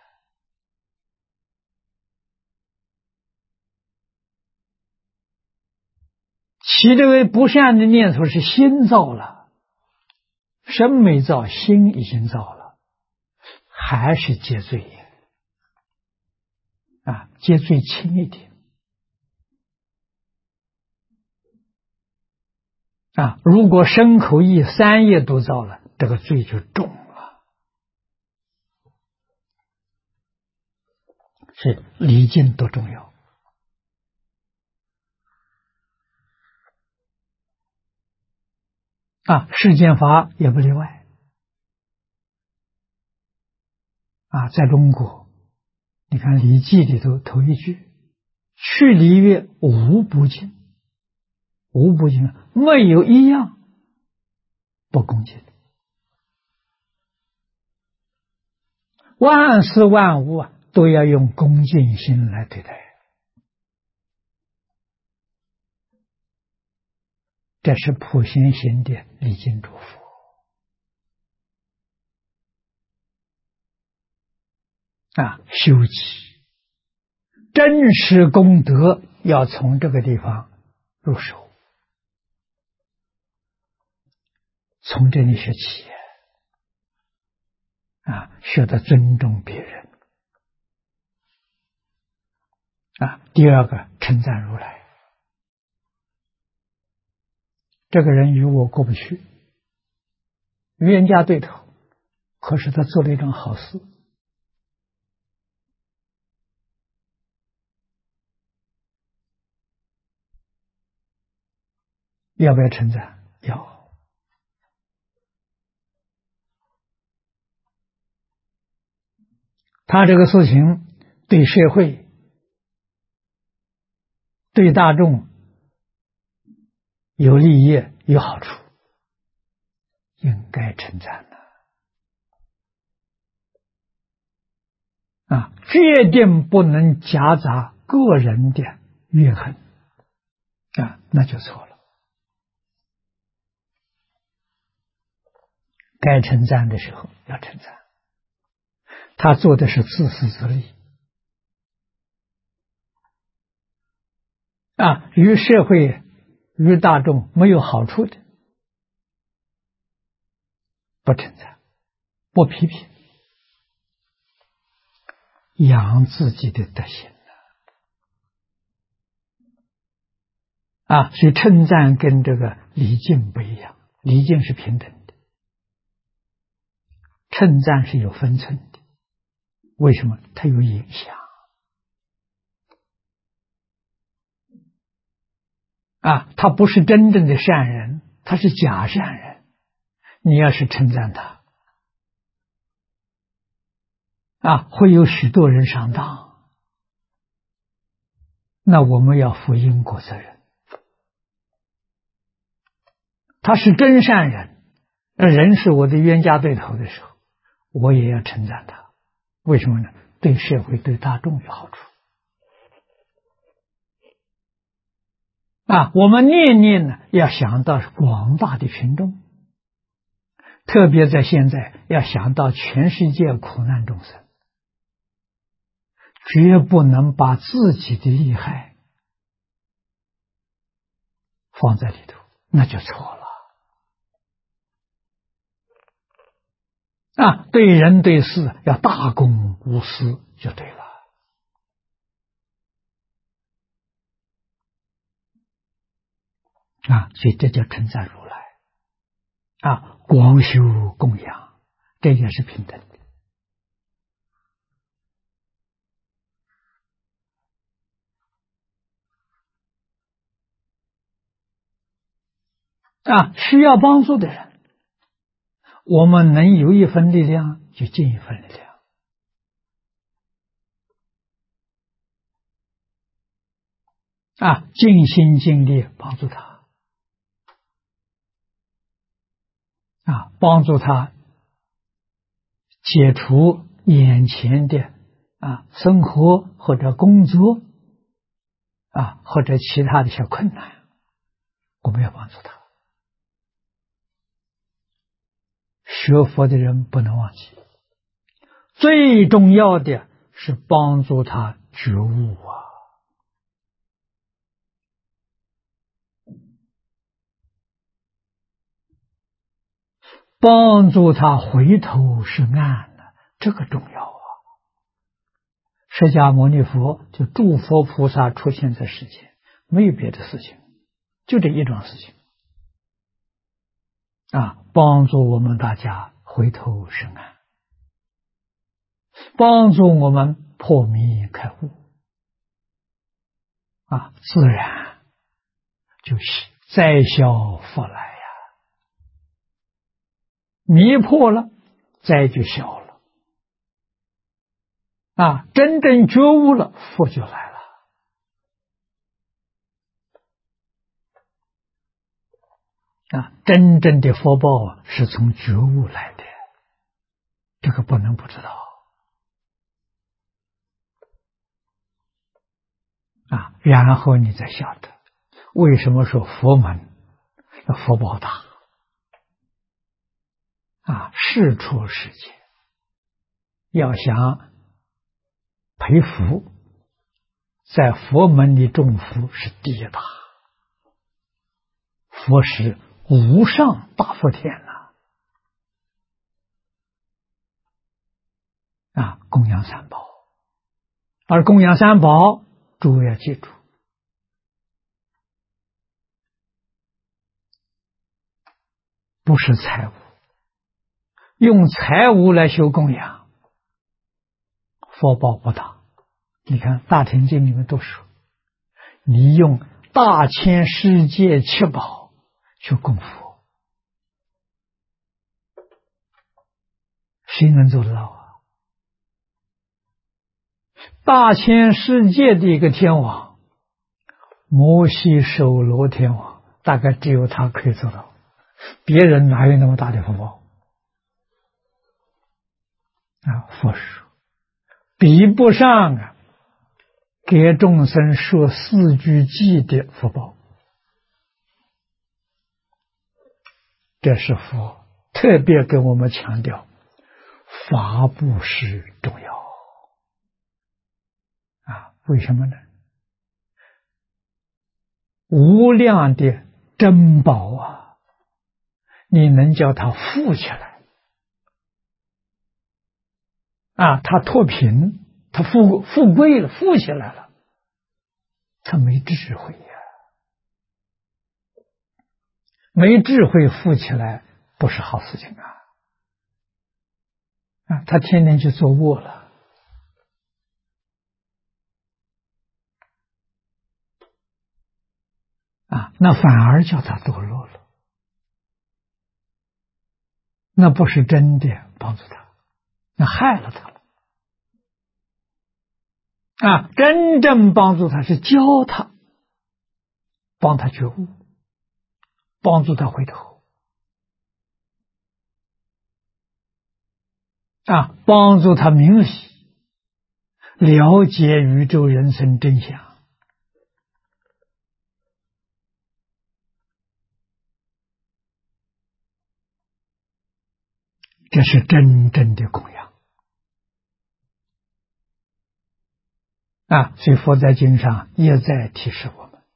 起这个不善的念头是心造了，身没造，心已经造了，还是结罪结罪轻一点如果身口意3业都造了，这个罪就重了。是礼敬多重要世间法也不例外在中国你看《礼记》里头头一句，去礼乐无不敬，无不敬没有一样不恭敬，万事万物都要用恭敬心来对待，这是普贤行的礼敬祝福修己真实功德要从这个地方入手，从这里学起学得尊重别人第二个称赞如来，这个人与我过不去，冤家对头，可是他做了一桩好事，要不要称赞？要。他这个事情对社会对大众有利益有好处，应该称赞决定不能夹杂个人的怨恨那就错了。该称赞的时候要称赞，他做的是自私自利与社会与大众没有好处的， 不称赞，不批评，养自己的德行所以称赞跟这个礼敬不一样，礼敬是平等的，称赞是有分寸的。为什么？它有影响他不是真正的善人，他是假善人。你要是称赞他会有许多人上当，那我们要负因果责任。他是真善人，人是我的冤家对头的时候，我也要称赞他。为什么呢？对社会对大众有好处我们念念呢，要想到广大的群众，特别在现在要想到全世界苦难众生，绝不能把自己的利害放在里头，那就错了对人对事要大公无私就对了所以这叫称赞如来广修供养，这也是平等的需要帮助的人，我们能有一分力量就尽一分力量尽心尽力帮助他帮助他解除眼前的生活或者工作或者其他的一些困难，我们要帮助他。学佛的人不能忘记，最重要的是帮助他觉悟帮助他回头是岸这个重要释迦牟尼佛就诸佛菩萨出现在世间，没有别的事情，就这一桩事情帮助我们大家回头是岸，帮助我们破迷开悟自然就灾消福来迷破了，灾就消了真正觉悟了，福就来了真正的福报是从觉悟来的，这个不能不知道然后你再晓得为什么说佛门要福报大世出世间要想培福，在佛门里种福是第一大，佛是无上大福田供养三宝，而供养三宝诸位要记住，不是财物，用财物来修供养福报不大。你看大乘经里面都说，你用大千世界七宝去供佛，谁能做得到大千世界的一个天王，摩西首罗天王，大概只有他可以做到，别人哪有那么大的福报佛说比不上给众生说四句偈的福报。这是佛特别跟我们强调，法布施重要为什么呢？无量的珍宝你能叫它富起来， 他脱贫，他富贵了，富起来了，他没智慧呀，没智慧富起来不是好事情他天天去做恶了。那反而叫他堕落了，那不是真的帮助他，那害了他了。真正帮助他是教他，帮他觉悟，帮助他回头，帮助他明理，了解宇宙人生真相。这是真正的供养所以佛在经上也在提示我们，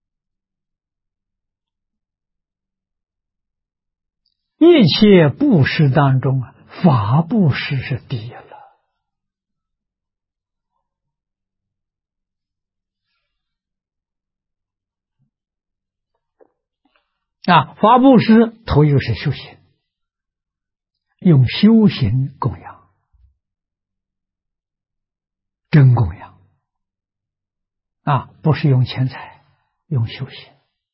一切布施当中法布施是第一了。法布施头一个是修行，用修行供养，真供养不是用钱财，用修行。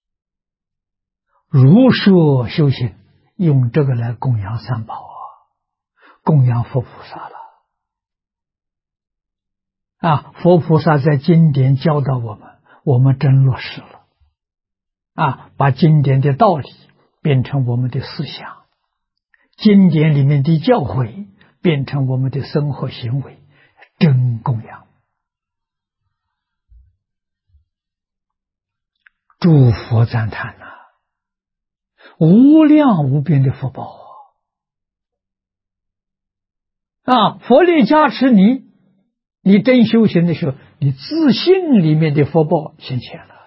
如说修行，用这个来供养三宝供养佛菩萨了佛菩萨在经典教导我们，我们真落实了把经典的道理变成我们的思想，经典里面的教诲变成我们的生活行为，真供养。诸佛赞叹无量无边的福报佛力加持你，你真修行的时候，你自信里面的福报显现了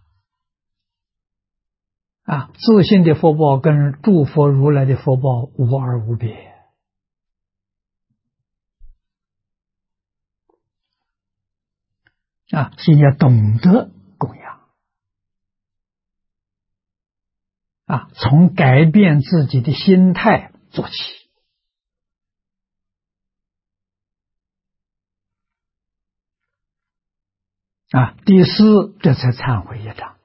自信的福报跟诸佛如来的福报无二无别所以要懂得供养从改变自己的心态做起第四，这才忏悔业障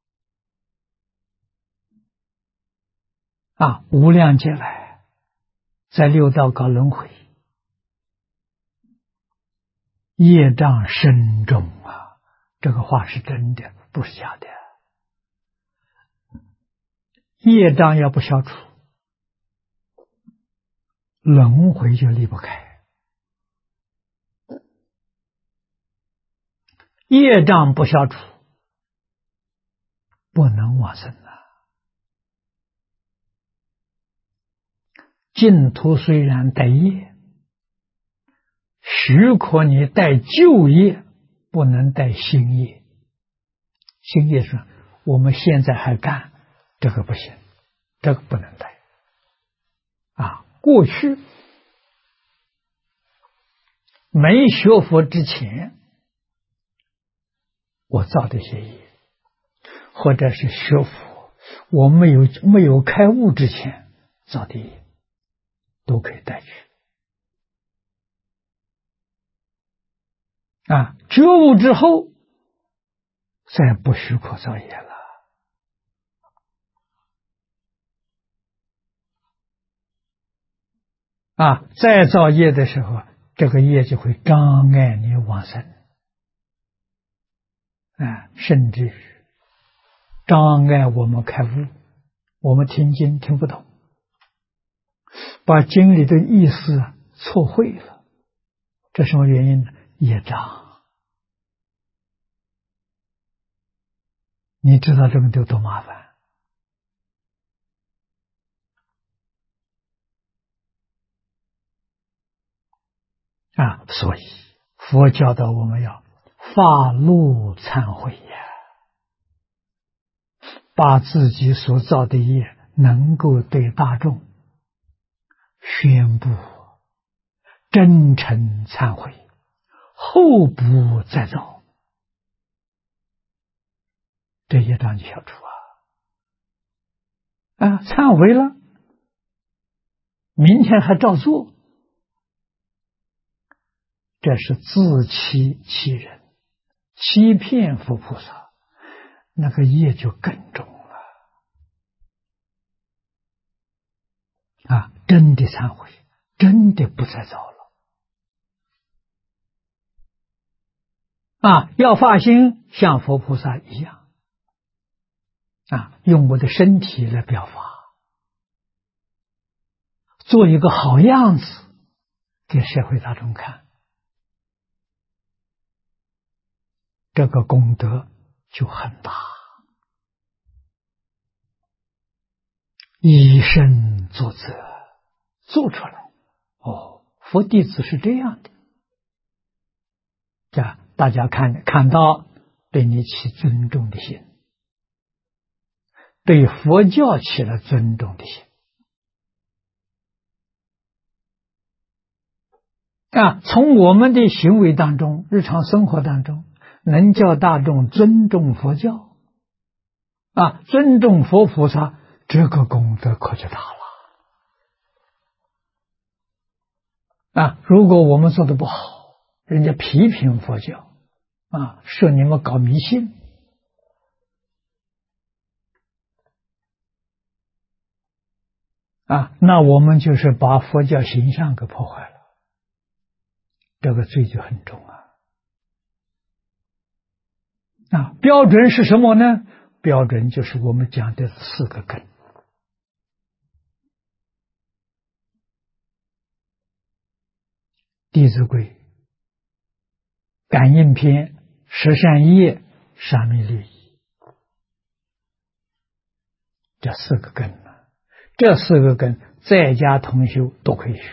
无量劫来在六道搞轮回，业障深重这个话是真的，不是假的。业障要不消除，轮回就离不开。业障不消除，不能往生净土虽然带业，许可你带旧业，不能带新业。新业是我们现在还干，这个不行，这个不能带过去没学佛之前我造的些业，或者是学佛我没有开悟之前造的业，都可以带去觉悟之后再不许可造业了再造业的时候，这个业就会障碍你往生甚至于障碍我们开悟，我们听经听不懂，把经里的意思错会了，这什么原因呢？业障。你知道这个有多麻烦所以佛教导我们要发露忏悔把自己所造的业能够对大众宣布真诚忏悔，后不再造，这业障就消除忏悔了，明天还照做，这是自欺欺人，欺骗佛菩萨，那个业就更重了真的忏悔，真的不再造了要发心像佛菩萨一样用我的身体来表法，做一个好样子给社会大众看，这个功德就很大。以身作则，做出来。佛弟子是这样的，大家看到，对你起尊重的心，对佛教起了尊重的心从我们的行为当中，日常生活当中，能叫大众尊重佛教尊重佛菩萨，这个功德可就大了如果我们做的不好，人家批评佛教说你们搞迷信那我们就是把佛教形象给破坏了，这个罪就很重标准是什么呢？标准就是我们讲的4个根。弟子规、感应篇、十善业、三昧律仪，这4个根这4个根在家同修都可以学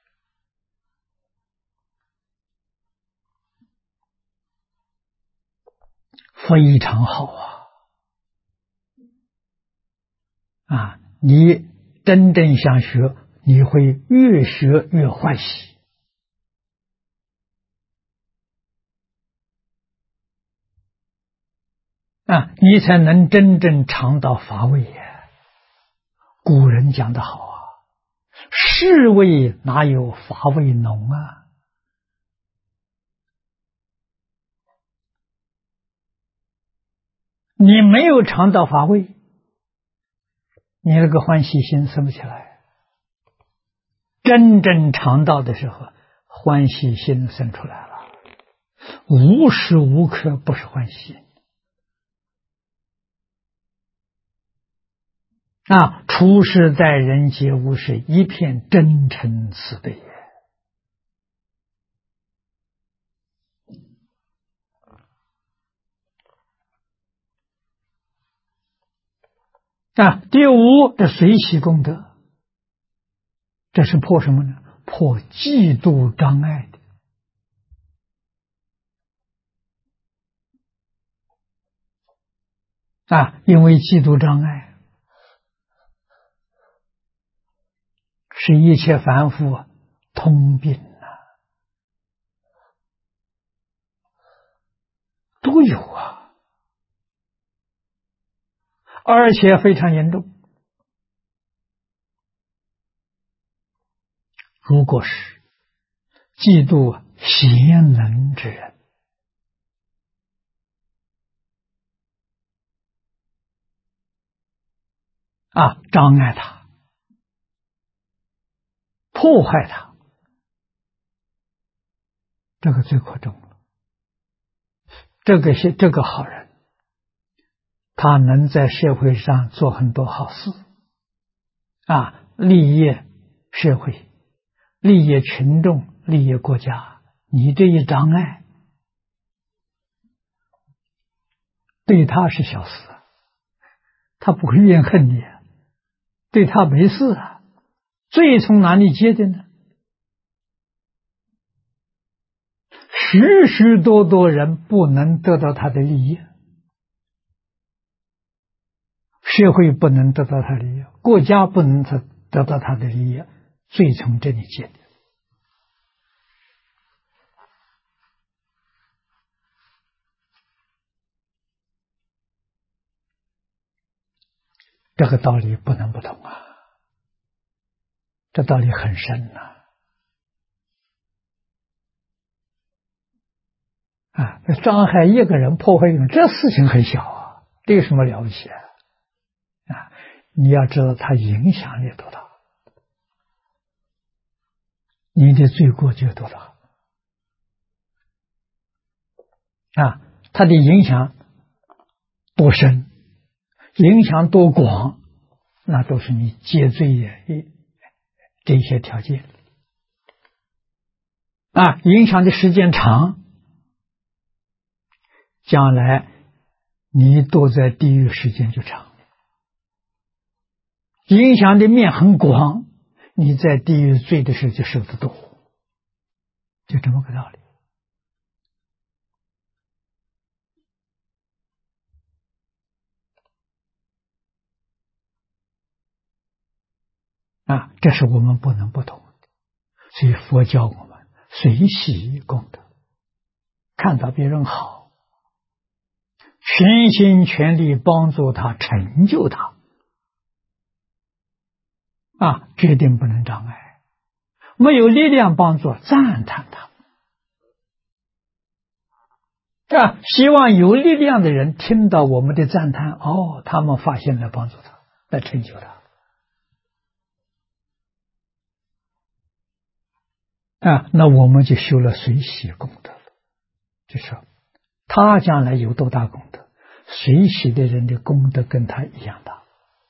非常好你真正想学，你会越学越欢喜你才能真正尝到法味古人讲得好世味哪有法味浓你没有尝到法味，你那个欢喜心生不起来。真正尝到的时候，欢喜心生出来了，无时无刻不是欢喜处世在人皆无是一片真诚慈悲第5，这随喜功德，这是破什么呢？破嫉妒障碍的因为嫉妒障碍是一切凡夫通病都有而且非常严重。如果是嫉妒贤能之人障碍他，破坏他，这个罪可重了。这个好人，他能在社会上做很多好事利益社会，利益群众，利益国家。你这一障碍对他是小事他不会怨恨你对他没事罪从哪里结的呢？许许多多人不能得到他的利益，社会不能得到他的利益，国家不能得到他的利益，罪从这里结的这个道理不能不懂啊，这道理很深呐。伤害一个人，破坏一个人，这事情很小啊，这有什么了不起啊？你要知道它影响力多大，你的罪过就有多大它的影响多深，影响多广，那都是你戒罪的这些条件影响的时间长，将来你躲在地狱时间就长；影响的面很广，你在地狱罪的时候就受得多，就这么个道理这是我们不能不懂的。所以佛教我们随喜功德，看到别人好，全心全力帮助他，成就他决定不能障碍。没有力量帮助，赞叹他希望有力量的人听到我们的赞叹，他们发现来帮助他，来成就他那我们就修了随喜功德了。就说他将来有多大功德，随喜的人的功德跟他一样大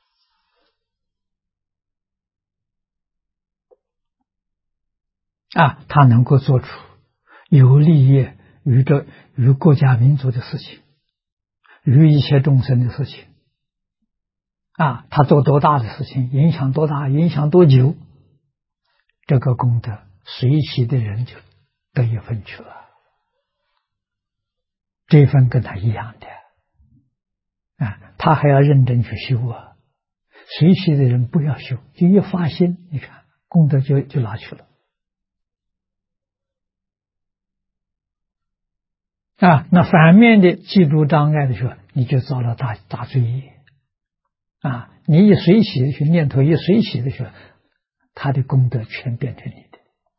他能够做出有利益于国家民族的事情，于一切众生的事情他做多大的事情，影响多大，影响多久，这个功德随喜的人就得一份去了，这份跟他一样的他还要认真去修随喜的人不要修，就一发心，你看功德就拿去了那反面的嫉妒障碍的时候，你就造了大罪业你一随喜去念头，一随喜的时候，他的功德全变成你的。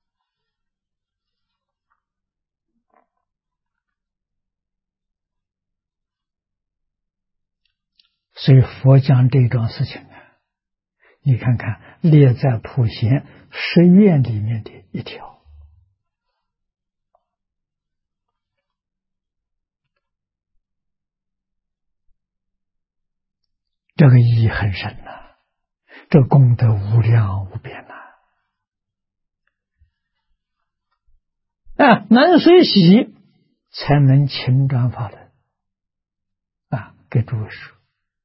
所以佛讲这桩事情你看看列在普贤十愿里面的一条，这个意义很深这功德无量无边能随喜才能勤转法轮给诸位说，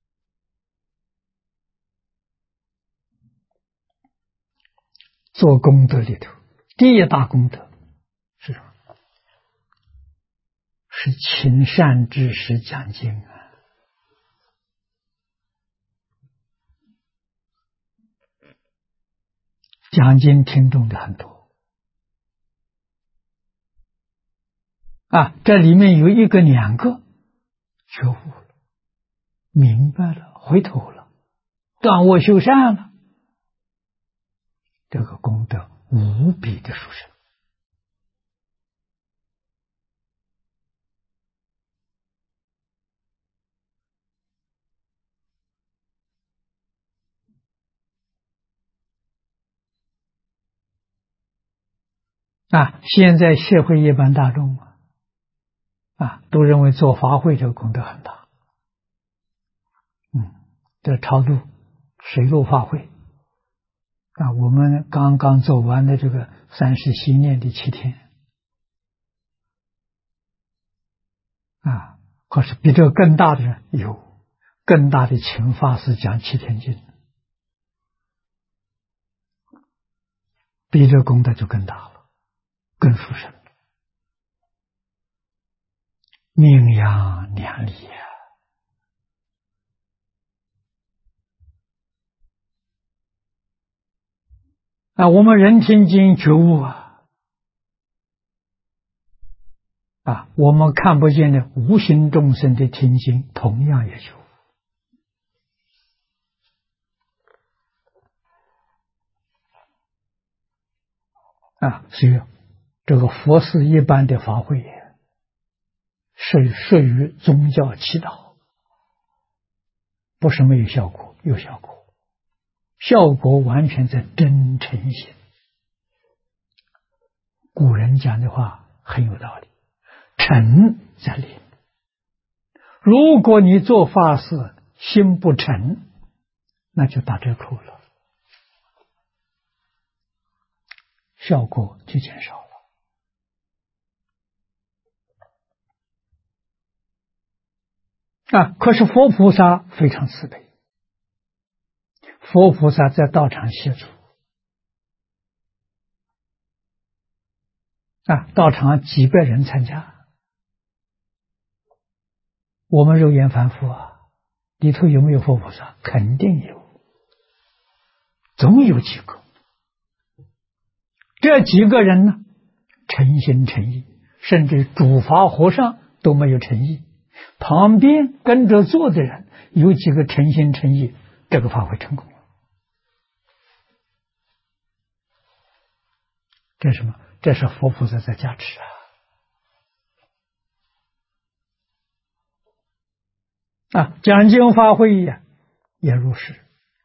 做功德里头第一大功德是什么？是勤善知识讲经讲经听众的很多这里面有一个两个觉悟了，明白了，回头了，断恶修善了，这个功德无比的殊胜现在社会一般大众都认为做法会这个功德很大这超度水陆法会我们刚刚走完的这个37念的7天可是比这个更大的人有更大的请法师讲7天经，比这功德就更大了，更殊胜，名扬两利我们人听经觉悟我们看不见的无形众生的听经同样也觉悟所以这个佛寺一般的法会是属于宗教祈祷，不是没有效果，有效果，效果完全在真诚心。古人讲的话很有道理，诚在里面。如果你做法事心不诚，那就打折扣了，效果就减少了。可是佛菩萨非常慈悲，佛菩萨在道场协助。道场几百人参加，我们肉眼凡夫里头有没有佛菩萨？肯定有，总有几个。这几个人呢，诚心诚意，甚至主法和尚都没有诚意，旁边跟着做的人有几个诚心诚意，这个法会成功了。这是什么？这是佛菩萨在加持讲经法会也如是，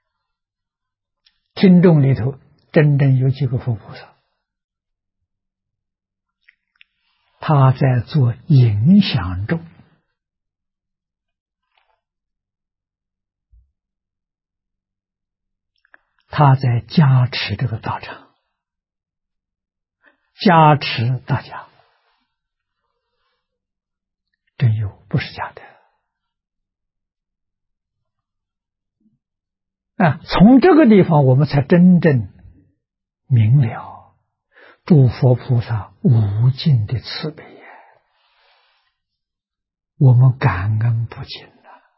听众里头真正有几个佛菩萨，他在做影响众，他在加持这个道场，加持大家，真有，不是假的。从这个地方我们才真正明了诸佛菩萨无尽的慈悲我们感恩不尽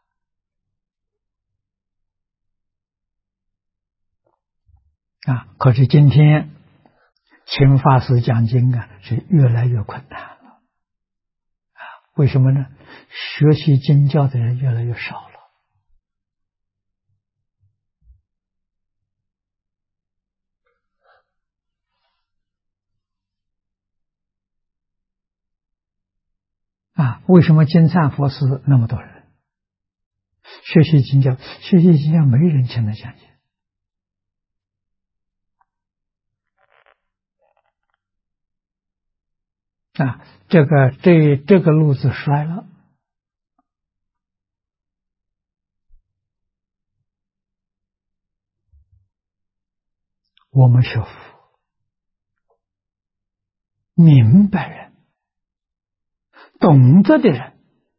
可是今天请法师讲经是越来越困难了为什么呢？学习经教的人越来越少了为什么金灿佛寺那么多人学习经教？学习经教没人请他讲经这个路子摔了。我们学佛明白人懂得的人，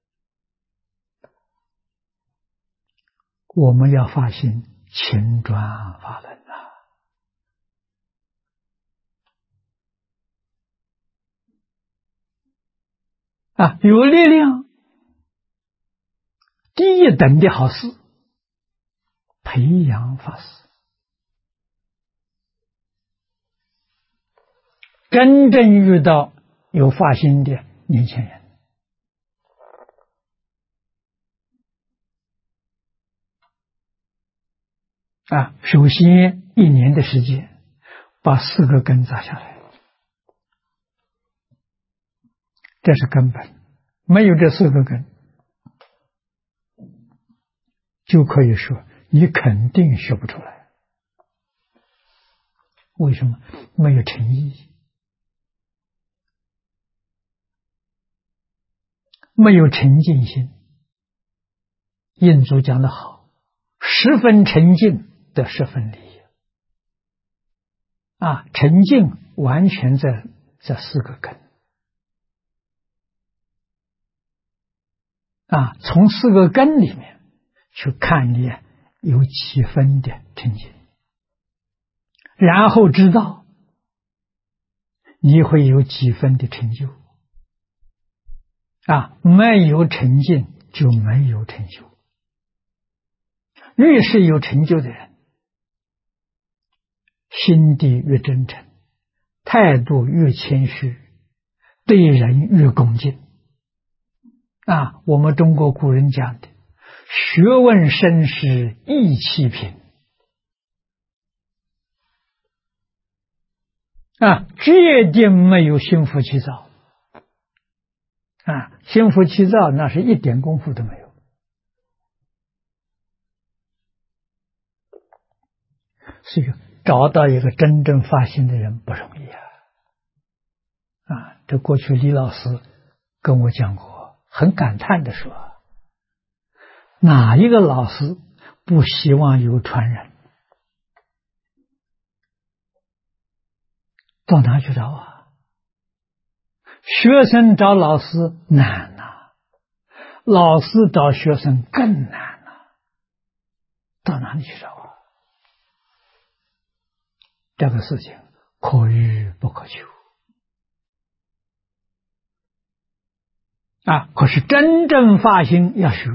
我们要发心勤转法轮有力量第一等的好事，培养法师，真正遇到有发心的年轻人首先1年的时间把4个根扎下来，这是根本，没有这4个根就可以说你肯定学不出来。为什么？没有诚意，没有沉静心。印祖讲得好，10分沉静得10分理沉静完全在这4个根从4个根里面去看你有几分的沉静，然后知道你会有几分的成就没有沉静就没有成就。越是有成就的人，心地越真诚，态度越谦虚，对人越恭敬我们中国古人讲的学问深时意气平决定没有心浮气躁。心浮气躁那是一点功夫都没有。所以找到一个真正发心的人不容易这过去李老师跟我讲过，很感叹的说，哪一个老师不希望有传人？到哪去找学生找老师难老师找学生更难到哪里去找这个事情可遇不可求可是真正发心要学，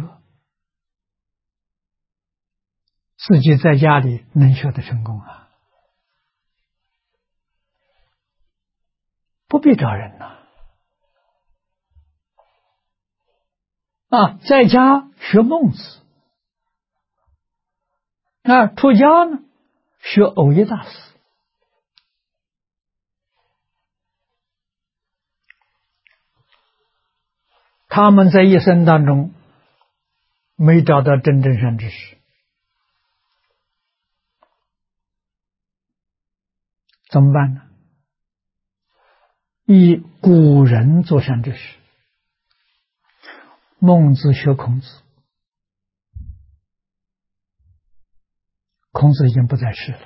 自己在家里能学得成功不必找人在家学孟子出家呢学藕益大师。他们在一生当中没找到真正善知识，怎么办呢？以古人做善知识。孟子学孔子，孔子已经不在世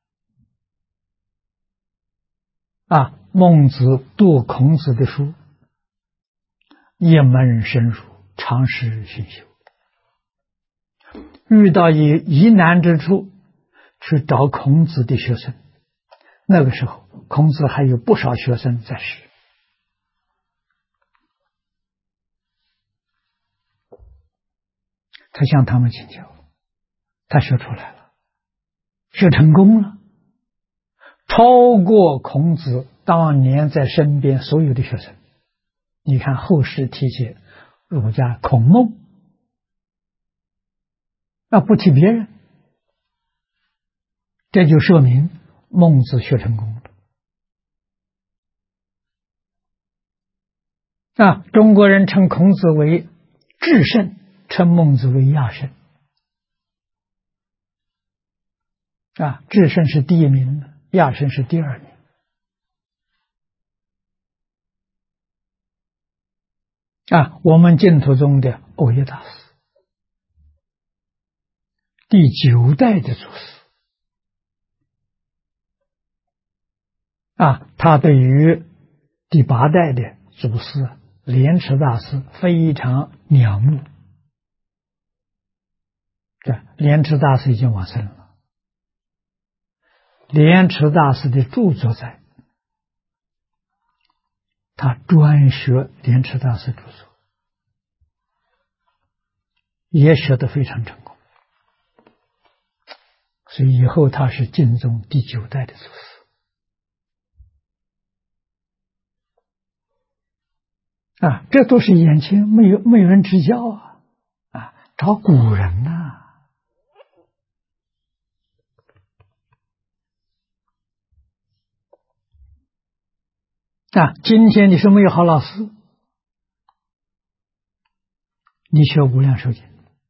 了孟子读孔子的书，一门深入，常识熏修，遇到疑难之处去找孔子的学生。那个时候孔子还有不少学生在世，他向他们请教，他学出来了，学成功了，超过孔子当年在身边所有的学生。你看后世提起儒家孔孟不提别人，这就说明孟子学成功了中国人称孔子为至圣，称孟子为亚圣至圣是第一名，亚圣是第二名我们净土宗的藕益大师，第9代的祖师他对于第8代的祖师莲池大师非常仰慕。莲池大师已经往生了，莲池大师的著作在，他专学莲池大师著作，也学得非常成功，所以以后他是净宗第9代的祖师这都是眼前没有人指教找古人今天你说没有好老师，你学无量寿经。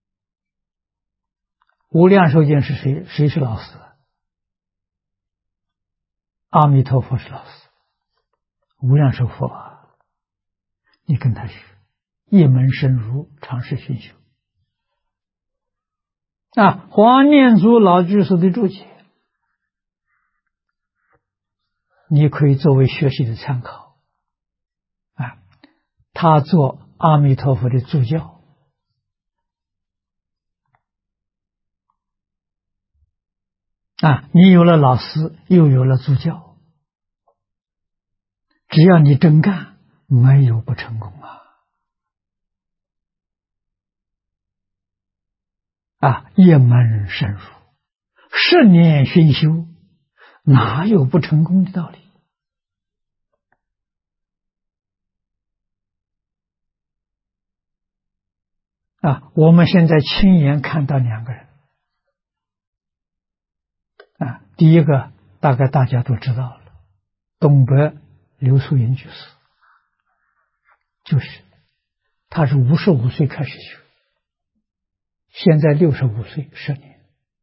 无量寿经是谁？谁是老师？阿弥陀佛是老师，无量寿佛你跟他学，一门深入，常识熏修黄念祖老居士的注解，你可以作为学习的参考他做阿弥陀佛的助教你有了老师，又有了助教，只要你真干，没有不成功一门深入，10年熏修，哪有不成功的道理我们现在亲眼看到2个人第一个大概大家都知道了， 东北刘素云居士，就是他是55岁开始学，现在65岁10年，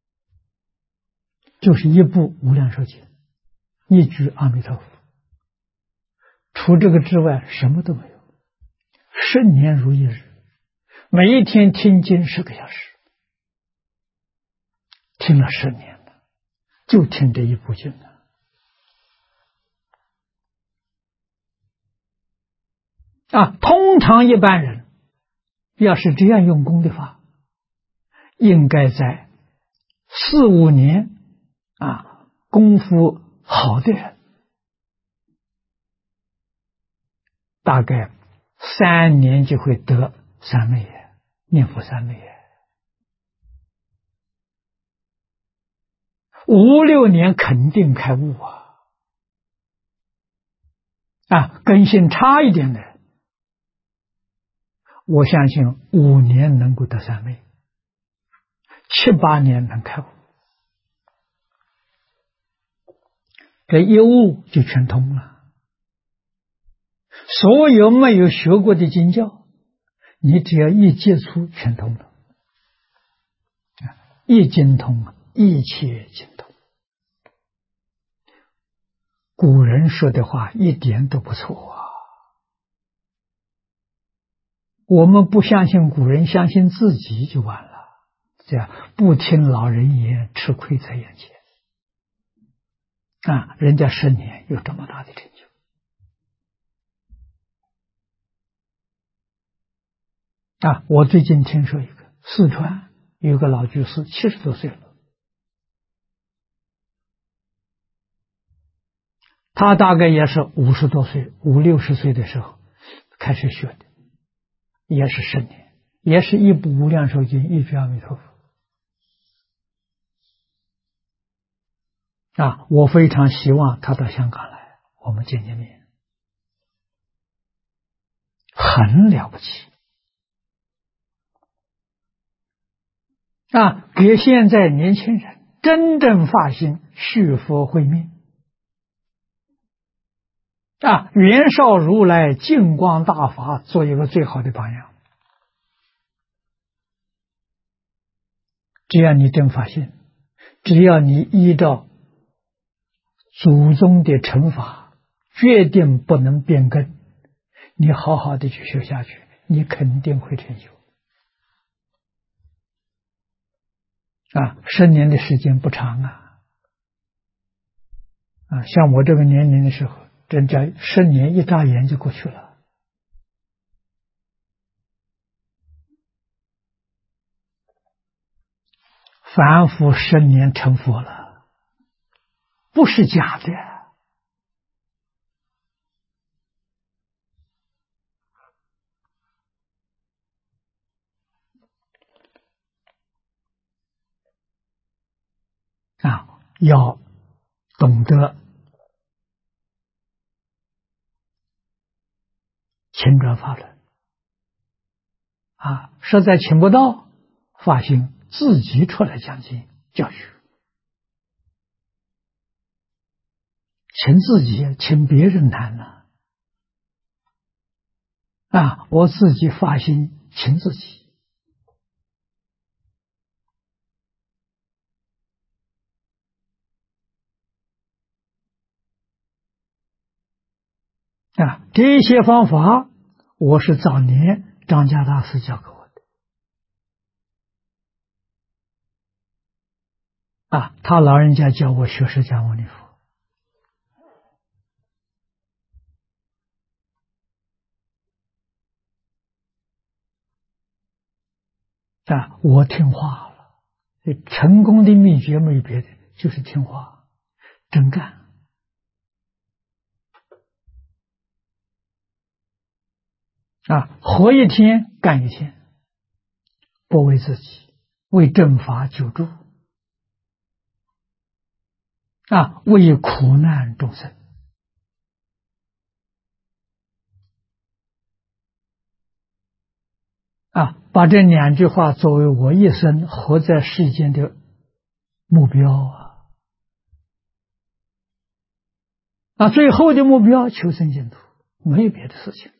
就是一部《无量寿经》，一句阿弥陀佛，除这个之外什么都没有。10年如一日，每一天听经10个小时，听了10年了，就听这一部经了。通常一般人要是这样用功的话，应该在4、5年功夫好的人，大概3年就会得三昧耶，念佛三昧耶，5、6年肯定开悟根性差一点的，我相信5年能够得三昧，7、8年能开悟，这一悟就全通了。所有没有学过的经教，你只要一接触全通了，一精通一切精通。古人说的话一点都不错我们不相信古人，相信自己就完了。这样不听老人言，吃亏在眼前人家10年有这么大的成就我最近听说一个四川有个老居士70多岁了，他大概也是50多岁5、60岁的时候开始学的，也是10年，也是一部无量寿经，一句阿弥陀佛我非常希望他到香港来，我们见见面，很了不起给现在年轻人真正发心续佛慧命袁绍如来净光大法做一个最好的榜样。只要你真发心，只要你依照祖宗的惩罚，决定不能变更，你好好的去学下去，你肯定会成就10年的时间不长像我这个年龄的时候，真叫10年一眨眼就过去了。凡夫10年成佛了，不是假的要懂得请转法轮实在请不到，发心自己出来讲经教学，请自己请别人谈呢我自己发心请自己这些方法我是早年张家大师教给我的他老人家教我学释迦牟尼佛我听话了，成功的秘诀没有别的，就是听话真干活一天干一天，不为自己，为正法救助为苦难众生把这2句话作为我一生活在世间的目标最后的目标求生净土，没有别的事情。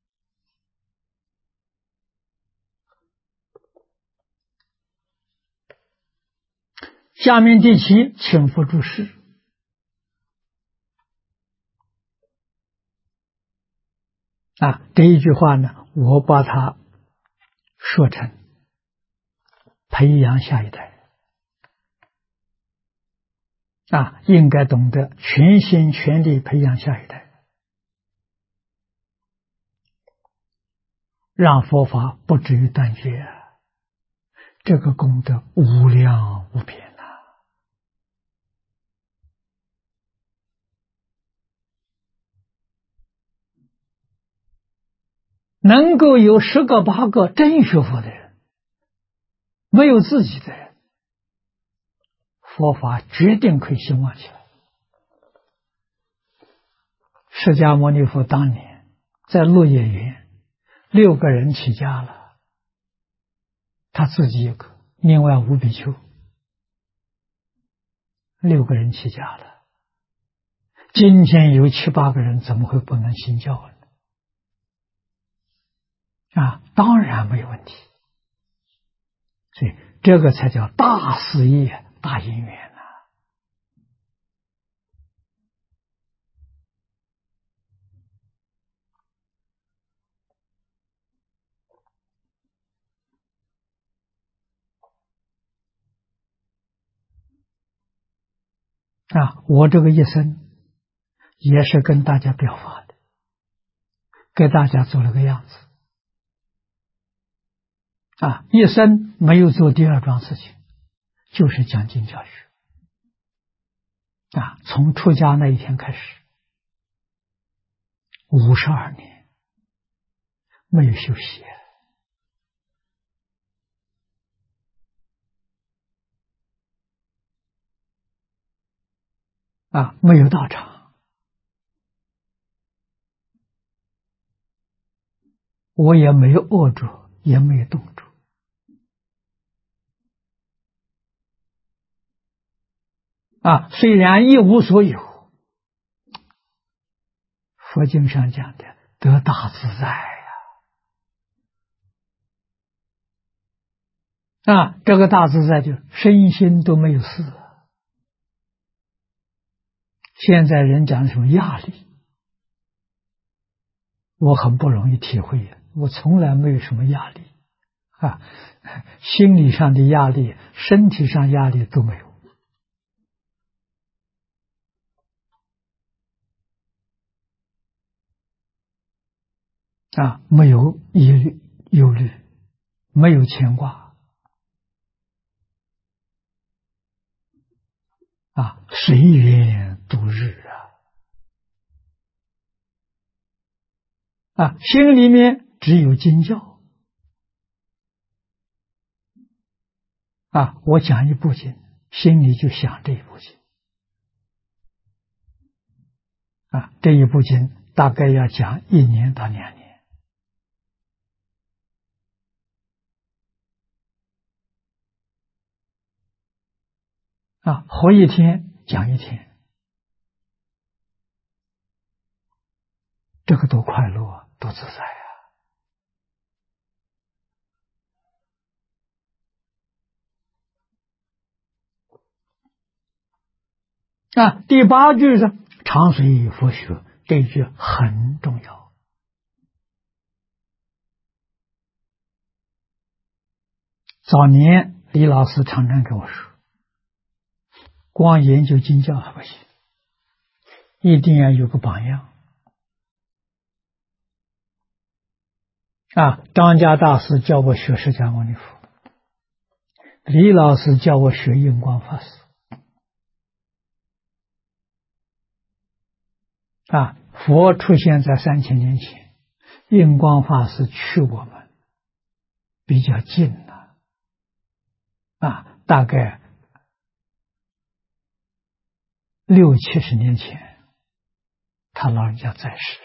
下面第七，请佛注释。这一句话呢，我把它说成培养下一代。应该懂得全心全力培养下一代，让佛法不至于断绝，这个功德无量无边呐！能够有10个8个真学佛的人，没有自己的人，佛法决定可以兴旺起来。释迦牟尼佛当年在鹿野园6个人起家了，他自己一个，另外5比丘，6个人起家了。今天有7、8个人，怎么会不能信教呢？当然没有问题。所以这个才叫大事业、大因缘。我这个一生也是跟大家表法的，给大家做了个样子。一生没有做第二桩事情，就是讲经教学。从出家那一天开始，52年没有休息。没有道场，我也没有饿着，也没有冻着。虽然一无所有，佛经上讲的得大自在这个大自在就身心都没有事。现在人讲什么压力，我很不容易体会，我从来没有什么压力心理上的压力、身体上压力都没有。没有疑虑、忧虑，没有牵挂随缘度日心里面只有经教我讲一部经，心里就想这一部经这一部经大概要讲1年到2年活一天讲一天，这个多快乐，多自在第8句是常随佛学，这一句很重要。早年李老师常常跟我说，光研究经教还不行，一定要有个榜样张家大师教我学释迦牟尼佛，李老师教我学印光法师佛出现在3000年前，印光法师去我们比较近了大概60、70年前，他老人家在世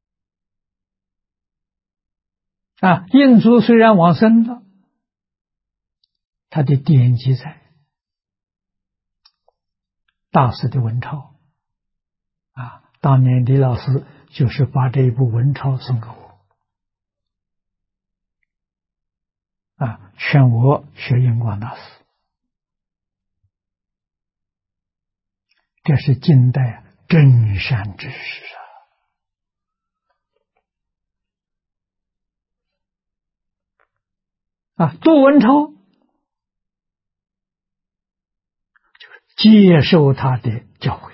印祖虽然往生了， 它的典籍在大师的文钞啊，当年李老师就是把这一部文钞送给我啊，劝我学印光大师。这是近代真善之士啊！读文钞，接受他的教诲，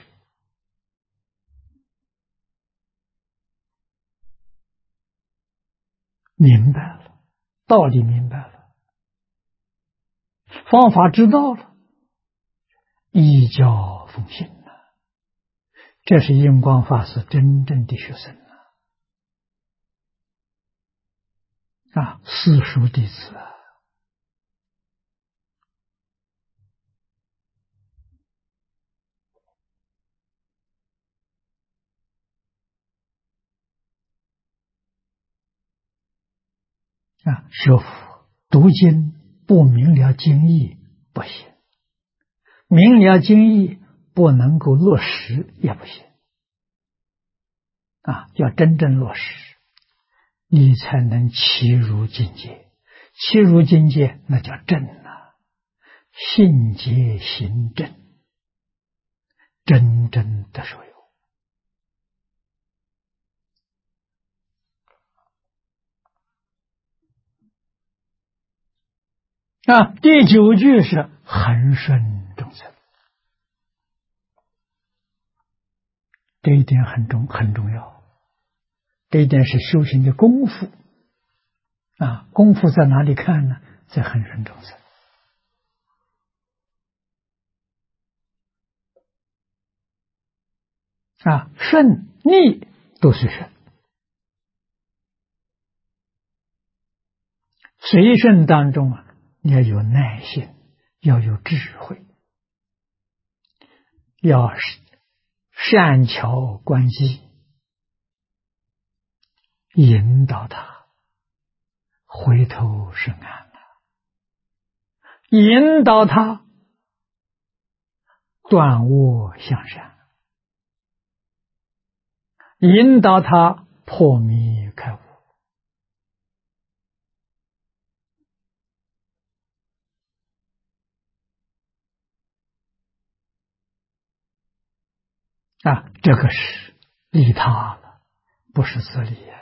明白了，道理明白了，方法知道了，依教奉行了。这是印光法师真正的学生啊，私塾弟子啊，学佛读经不明了经义不行，明了经义不能够落实也不行啊，要真正落实，你才能契入境界。契入境界那叫正啊，信解行正，真正的所有啊。第九句是恒顺众生，这一点很重要，这一点是修行的功夫啊。功夫在哪里看呢？在恒顺众生啊，顺逆都是顺，随顺当中啊，你要有耐心，要有智慧，要善巧关系，引导他回头是岸，引导他断恶向善，引导他破迷开悟啊，这个是利他了，不是自利啊。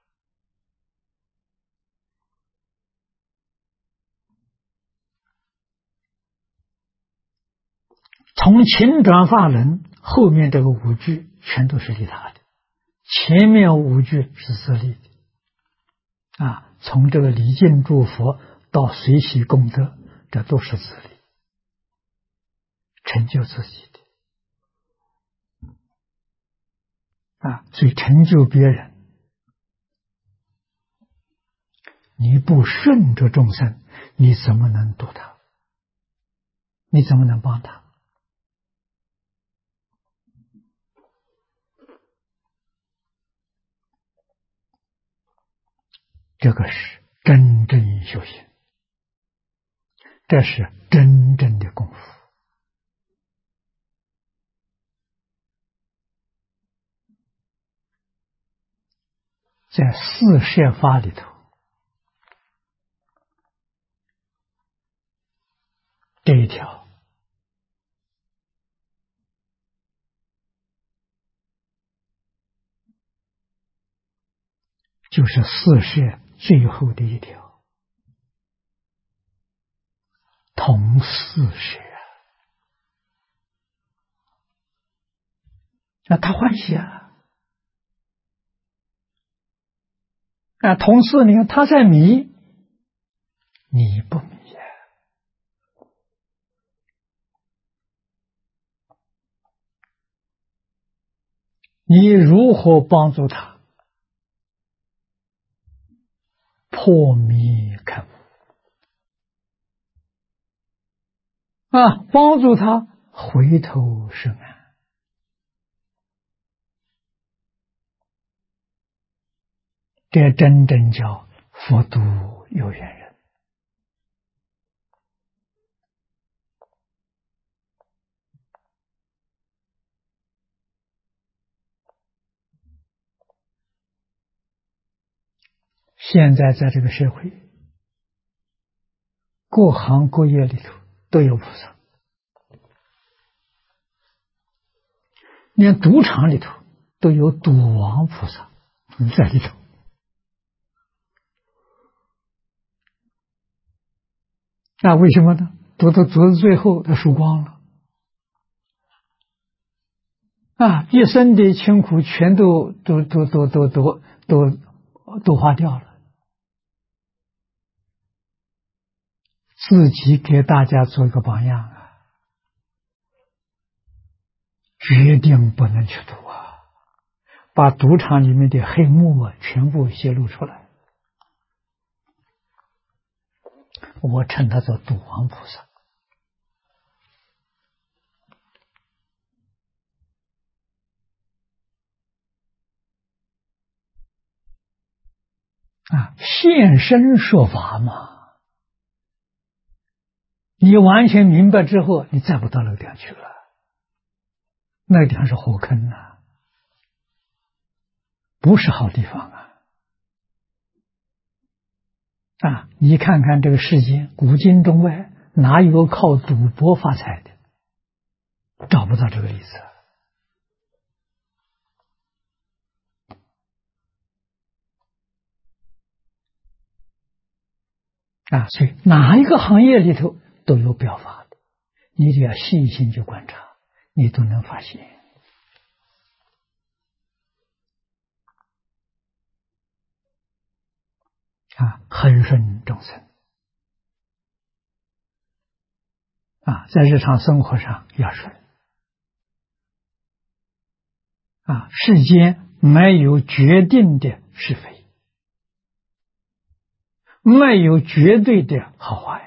从情转法轮后面这个五句全都是利他的，前面五句是自利的啊。从这个礼敬诸佛到随喜功德，这都是自利，成就自己的啊。所以成就别人，你不顺着众生，你怎么能度他？你怎么能帮他？这个是真正修行，这是真正的功夫。在四摄法里头，这一条就是四摄最后的一条，同四摄啊，他欢喜啊，同四你看他在迷，你不迷啊，你如何帮助他破迷开悟啊？帮助他回头是岸，这真正叫佛度有缘人现在在这个社会，各行各业里头都有菩萨，连赌场里头都有赌王菩萨在里头。那为什么呢？赌到最后他输光了，一生的辛苦全都花掉了。自己给大家做一个榜样啊，决定不能去赌啊，把赌场里面的黑幕全部泄露出来。我称他做赌王菩萨。现身说法嘛，你完全明白之后，你再不到那个地方去了，那个地方是火坑啊，不是好地方啊！你看看这个世间，古今中外，哪有靠赌博发财的？找不到这个例子。所以哪一个行业里头都有表法的，你就要细心去观察，你都能发现。恒顺众生在日常生活上要顺世间没有决定的是非，没有绝对的好坏。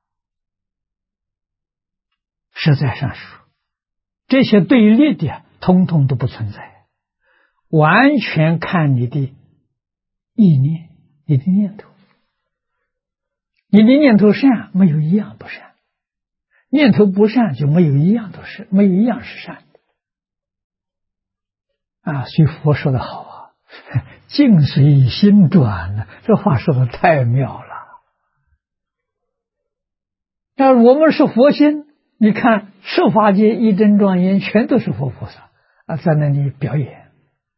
实在上说，这些对立的通通都不存在，完全看你的意念，你的念头。你的念头善，没有一样不善；念头不善，就没有一样是善的。所以佛说的好境随心转呢，这话说的太妙了。我们是佛心，你看十法界一真庄严，全都是佛菩萨在那里表演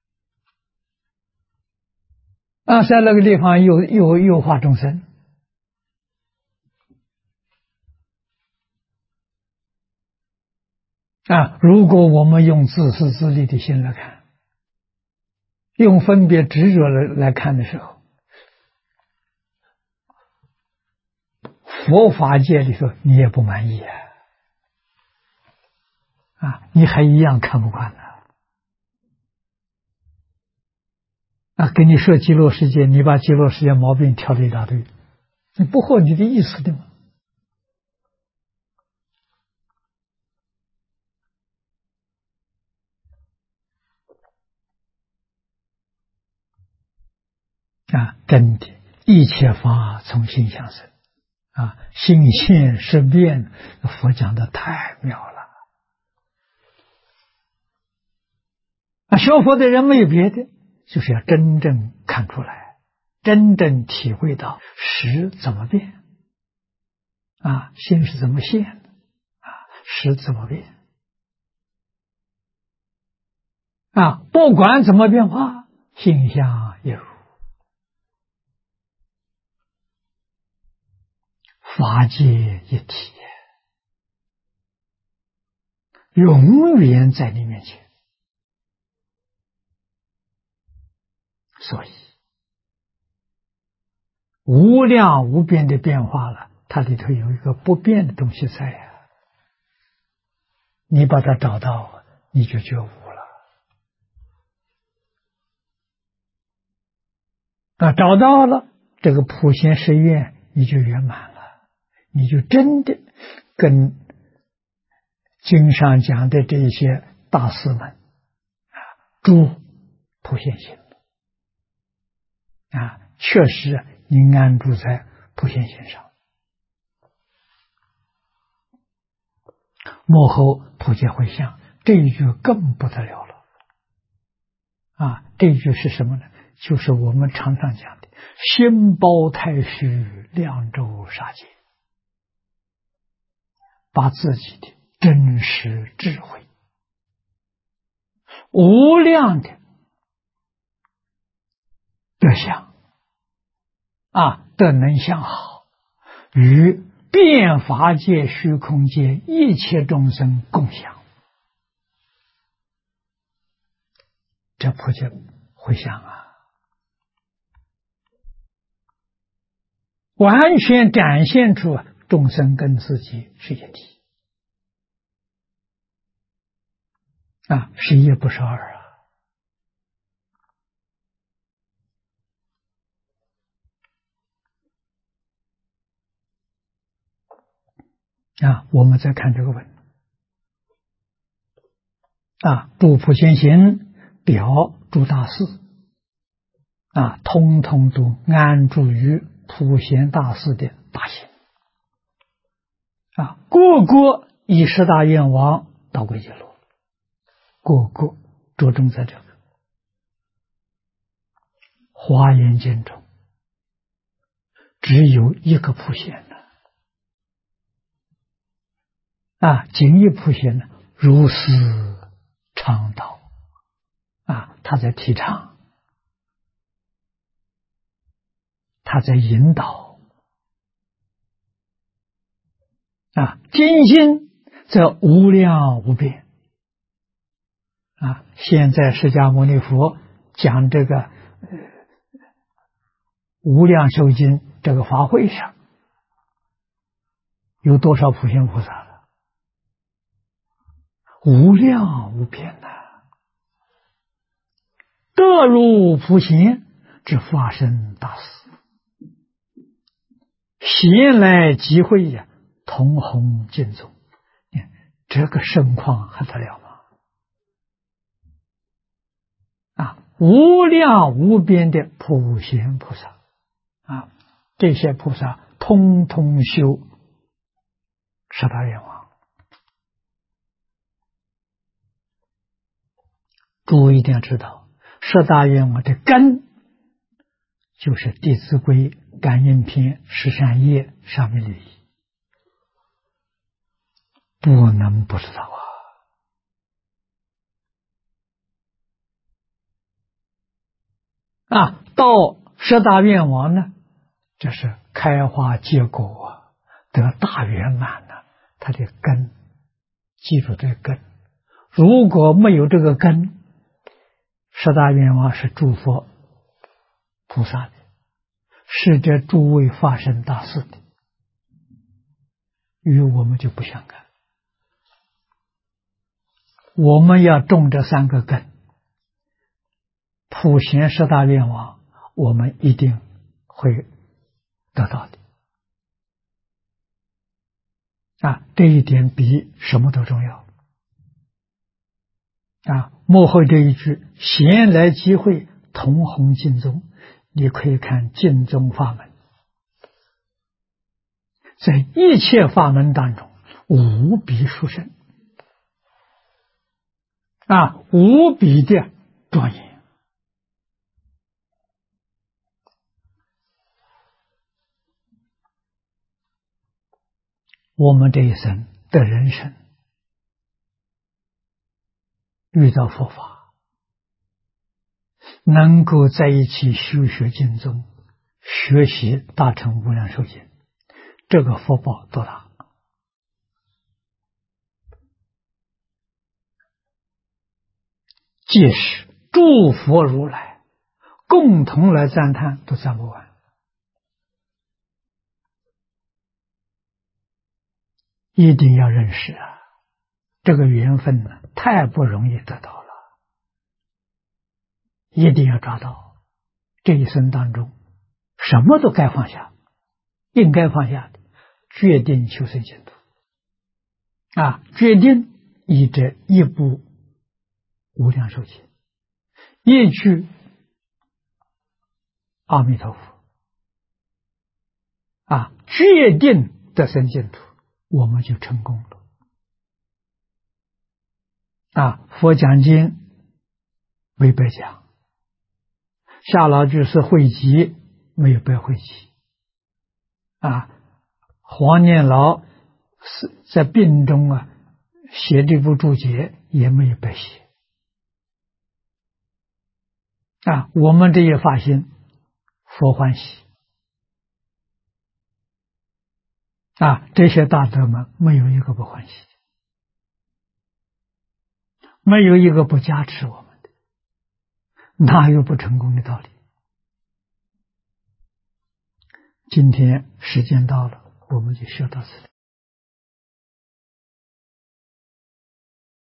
在那个地方又化众生如果我们用自私自利的心来看，用分别执着来看的时候，佛法界里头你也不满意你还一样看不惯给你说极乐世界，你把极乐世界毛病挑了一大堆，你不合你的意思的吗？真的，一切法从心想生心现识变，佛讲的太妙了学佛的人没有别的，就是要真正看出来，真正体会到识怎么变心是怎么现的识怎么变不管怎么变化，性相一如，法界一体，永远在你面前。所以无量无边的变化了，它里头有一个不变的东西在你把它找到，你就觉悟了找到了，这个普贤誓愿你就圆满了，你就真的跟经上讲的这些大师们诸普贤行确实你安住在普贤行上，幕后普皆回向，这一句更不得了了这一句是什么呢？ 就是我们常常讲的心包太虚，量周杀戒，把自己的真实智慧、无量的德相德能相好，与遍法界、虚空界一切众生共享，这普就回向完全展现出众生跟自己是一体是一不是二我们再看这个文诸普贤行表诸大士通通都安住于普贤大士的大行个个以十大愿王到归极乐，个个着重在这个华严经中只有一个普贤仅一普贤呢，如是倡导他在提倡，他在引导精心则无量无边现在释迦牟尼佛讲这个无量寿经这个法会上有多少普贤菩萨了？无量无边得入普贤之化身大士，闲来集会同弘净宗，这个盛况还得了吗？无量无边的普贤菩萨这些菩萨通通修十大愿王。诸位一定要知道，十大愿王的根就是《弟子规》感应篇十善业上面的意义，不能不知道到十大愿王呢，这是开花结果得大圆满它的根，记住这个根。如果没有这个根，十大愿王是诸佛菩萨的，是这诸位法身大士的，与我们就不相干。我们要种这三个根，普贤十大愿王我们一定会得到的这一点比什么都重要幕后这一句闲来集会同弘净宗，你可以看净宗法门，在一切法门当中无比殊胜无比的庄严。我们这一生的人生遇到佛法，能够在一起修学净宗，学习大乘无量寿经，这个福报多大！即使诸佛如来共同来赞叹，都赞不完。一定要认识这个缘分太不容易得到了，一定要抓到。这一生当中什么都该放下，应该放下的，决定求生净土决定以这一部无量寿经，一句阿弥陀佛决定得生净土，我们就成功了佛讲经为白讲， 夏老居士汇集没有白汇集黄念老是在病中写这部注解也没有白写我们这些发心佛欢喜这些大德们没有一个不欢喜，没有一个不加持我们的，哪有不成功的道理？今天时间到了，我们就学到此。